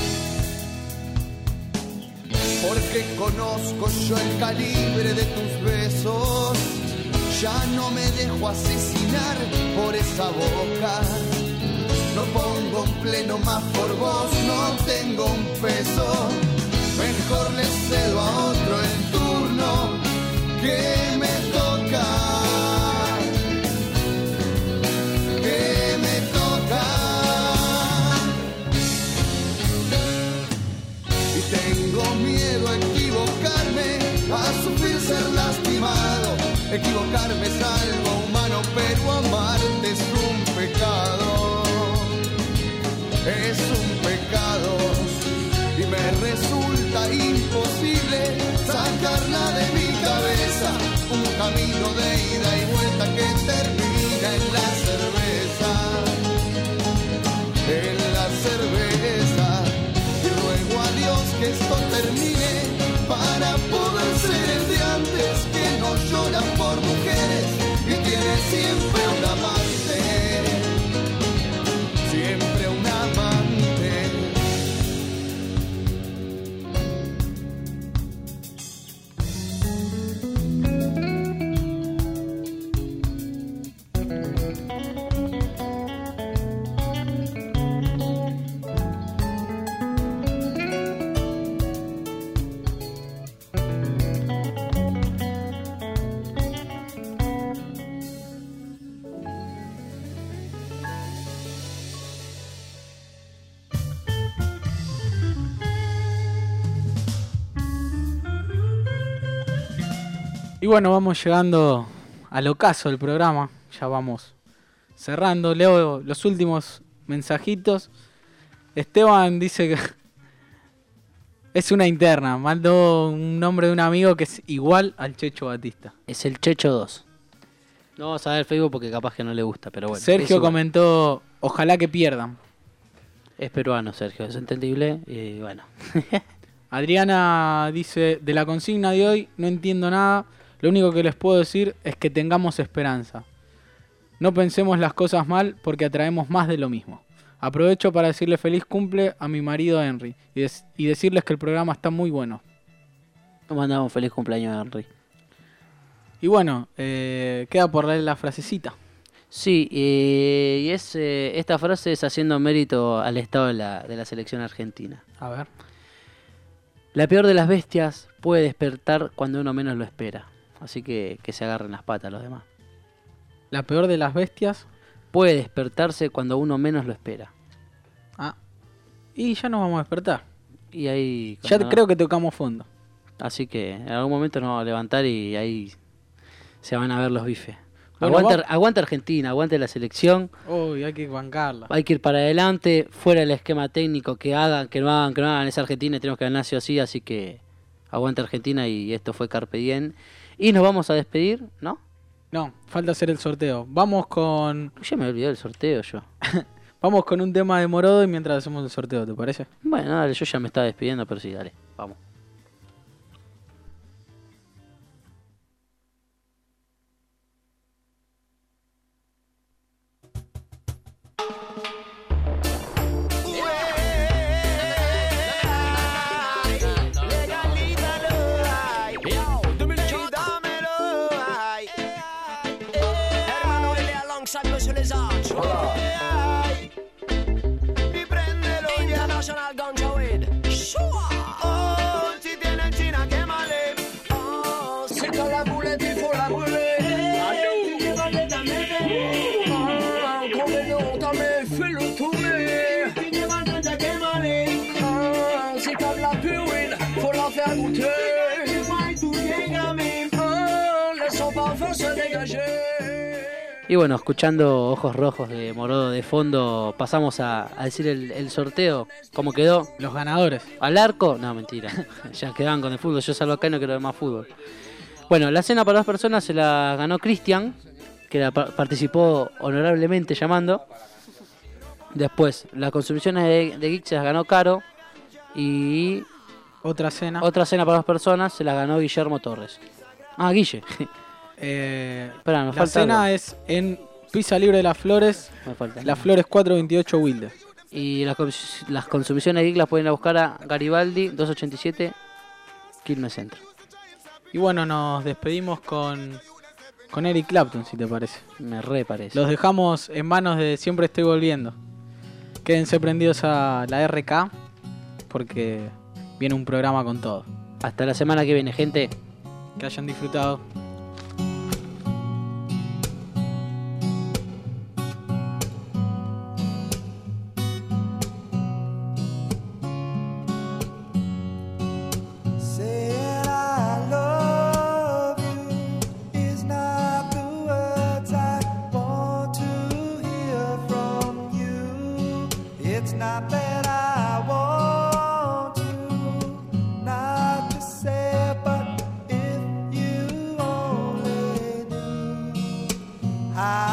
P: Porque conozco yo el calibre de tus besos, ya no me dejo asesinar por esa boca. No pongo un pleno más por vos, no tengo un peso. Mejor le cedo a otro el turno que me toca. Que me toca. Y tengo miedo a equivocarme, a sufrir ser lastimado. Equivocarme es algo humano, pero amarte es un pecado. Es un pecado y me resulta imposible sacarla de mi cabeza. Un camino de ida y vuelta que termina en la cerveza. En la cerveza. Y ruego a Dios que esto termine para poder ser el de antes, que no llora por mujeres y tiene siempre un amante. Siempre un amante.
A: Y bueno, vamos llegando al ocaso del programa. Ya vamos cerrando. Leo los últimos mensajitos. Esteban dice que es una interna. Mandó un nombre de un amigo que es igual al Checho Batista.
B: Es el Checho 2. No vamos a ver el Facebook porque capaz que no le gusta, pero bueno.
A: Sergio comentó, ojalá que pierdan.
B: Es peruano, Sergio, es entendible y bueno.
A: Adriana dice, de la consigna de hoy no entiendo nada. Lo único que les puedo decir es que tengamos esperanza. No pensemos las cosas mal porque atraemos más de lo mismo. Aprovecho para decirle feliz cumple a mi marido Henry y decirles que el programa está muy bueno.
B: Nos mandamos feliz cumpleaños a Henry.
A: Y bueno, queda por leer la frasecita.
B: Sí, y esta frase es haciendo mérito al estado de la selección argentina.
A: A ver.
B: La peor de las bestias puede despertar cuando uno menos lo espera. Así que se agarren las patas los demás.
A: La peor de las bestias
B: puede despertarse cuando uno menos lo espera.
A: Ah, y ya nos vamos a despertar.
B: Y ahí
A: ya creo que tocamos fondo.
B: Así que en algún momento nos vamos a levantar y ahí se van a ver los bifes.
A: Bueno,
B: aguanta Argentina, aguante la selección.
A: Uy, hay que bancarla.
B: Hay que ir para adelante, fuera del esquema técnico, que hagan, que no hagan, es Argentina y tenemos que ganar sí o sí, así que aguante Argentina y esto fue Carpe Diem. Y nos vamos a despedir, ¿no?
A: No, falta hacer el sorteo. Vamos con...
B: Ya me olvidé del sorteo yo.
A: Vamos con un tema de Morodo y mientras hacemos el sorteo, ¿te parece?
B: Bueno, dale, yo ya me estaba despidiendo, pero sí, dale, vamos.
O: Y préndelo ya.
E: International Ganja Weed.
O: Oh, si tiene China, quémale.
E: Oh, si t'as la boulette, il faut la brûler. Convenons, t'as mais fais-le tourner. Si t'as de la pure weed, faut la faire goûter. Laisse son parfum se dégager.
B: Y bueno, escuchando Ojos Rojos de Morodo de fondo, pasamos a decir el sorteo. ¿Cómo quedó?
A: Los ganadores.
B: ¿Al arco? No, mentira. Ya quedaban con el fútbol. Yo salgo acá y no quiero ver más fútbol. Bueno, la cena para 2 personas se la ganó Cristian, que participó honorablemente llamando. Después, las consumiciones de Geek se las ganó Caro. Y
A: otra cena
B: para 2 personas se la ganó Guillermo Torres. Ah, Guille. Espera,
A: la cena algo. Es en Pizza Libre de las Flores, Las Flores 428 Wilde.
B: Y las consumiciones de Geek las pueden ir a buscar a Garibaldi 287 Quilmes Centro.
A: Y bueno, nos despedimos con Eric Clapton, si te parece.
B: Me re parece.
A: Los dejamos en manos de Siempre Estoy Volviendo. Quédense prendidos a la RK, porque viene un programa con todo.
B: Hasta la semana que viene, gente.
A: Que hayan disfrutado.
O: Saying I love you is not the words I want to hear from you. It's not that I want you not to say, but if you only knew how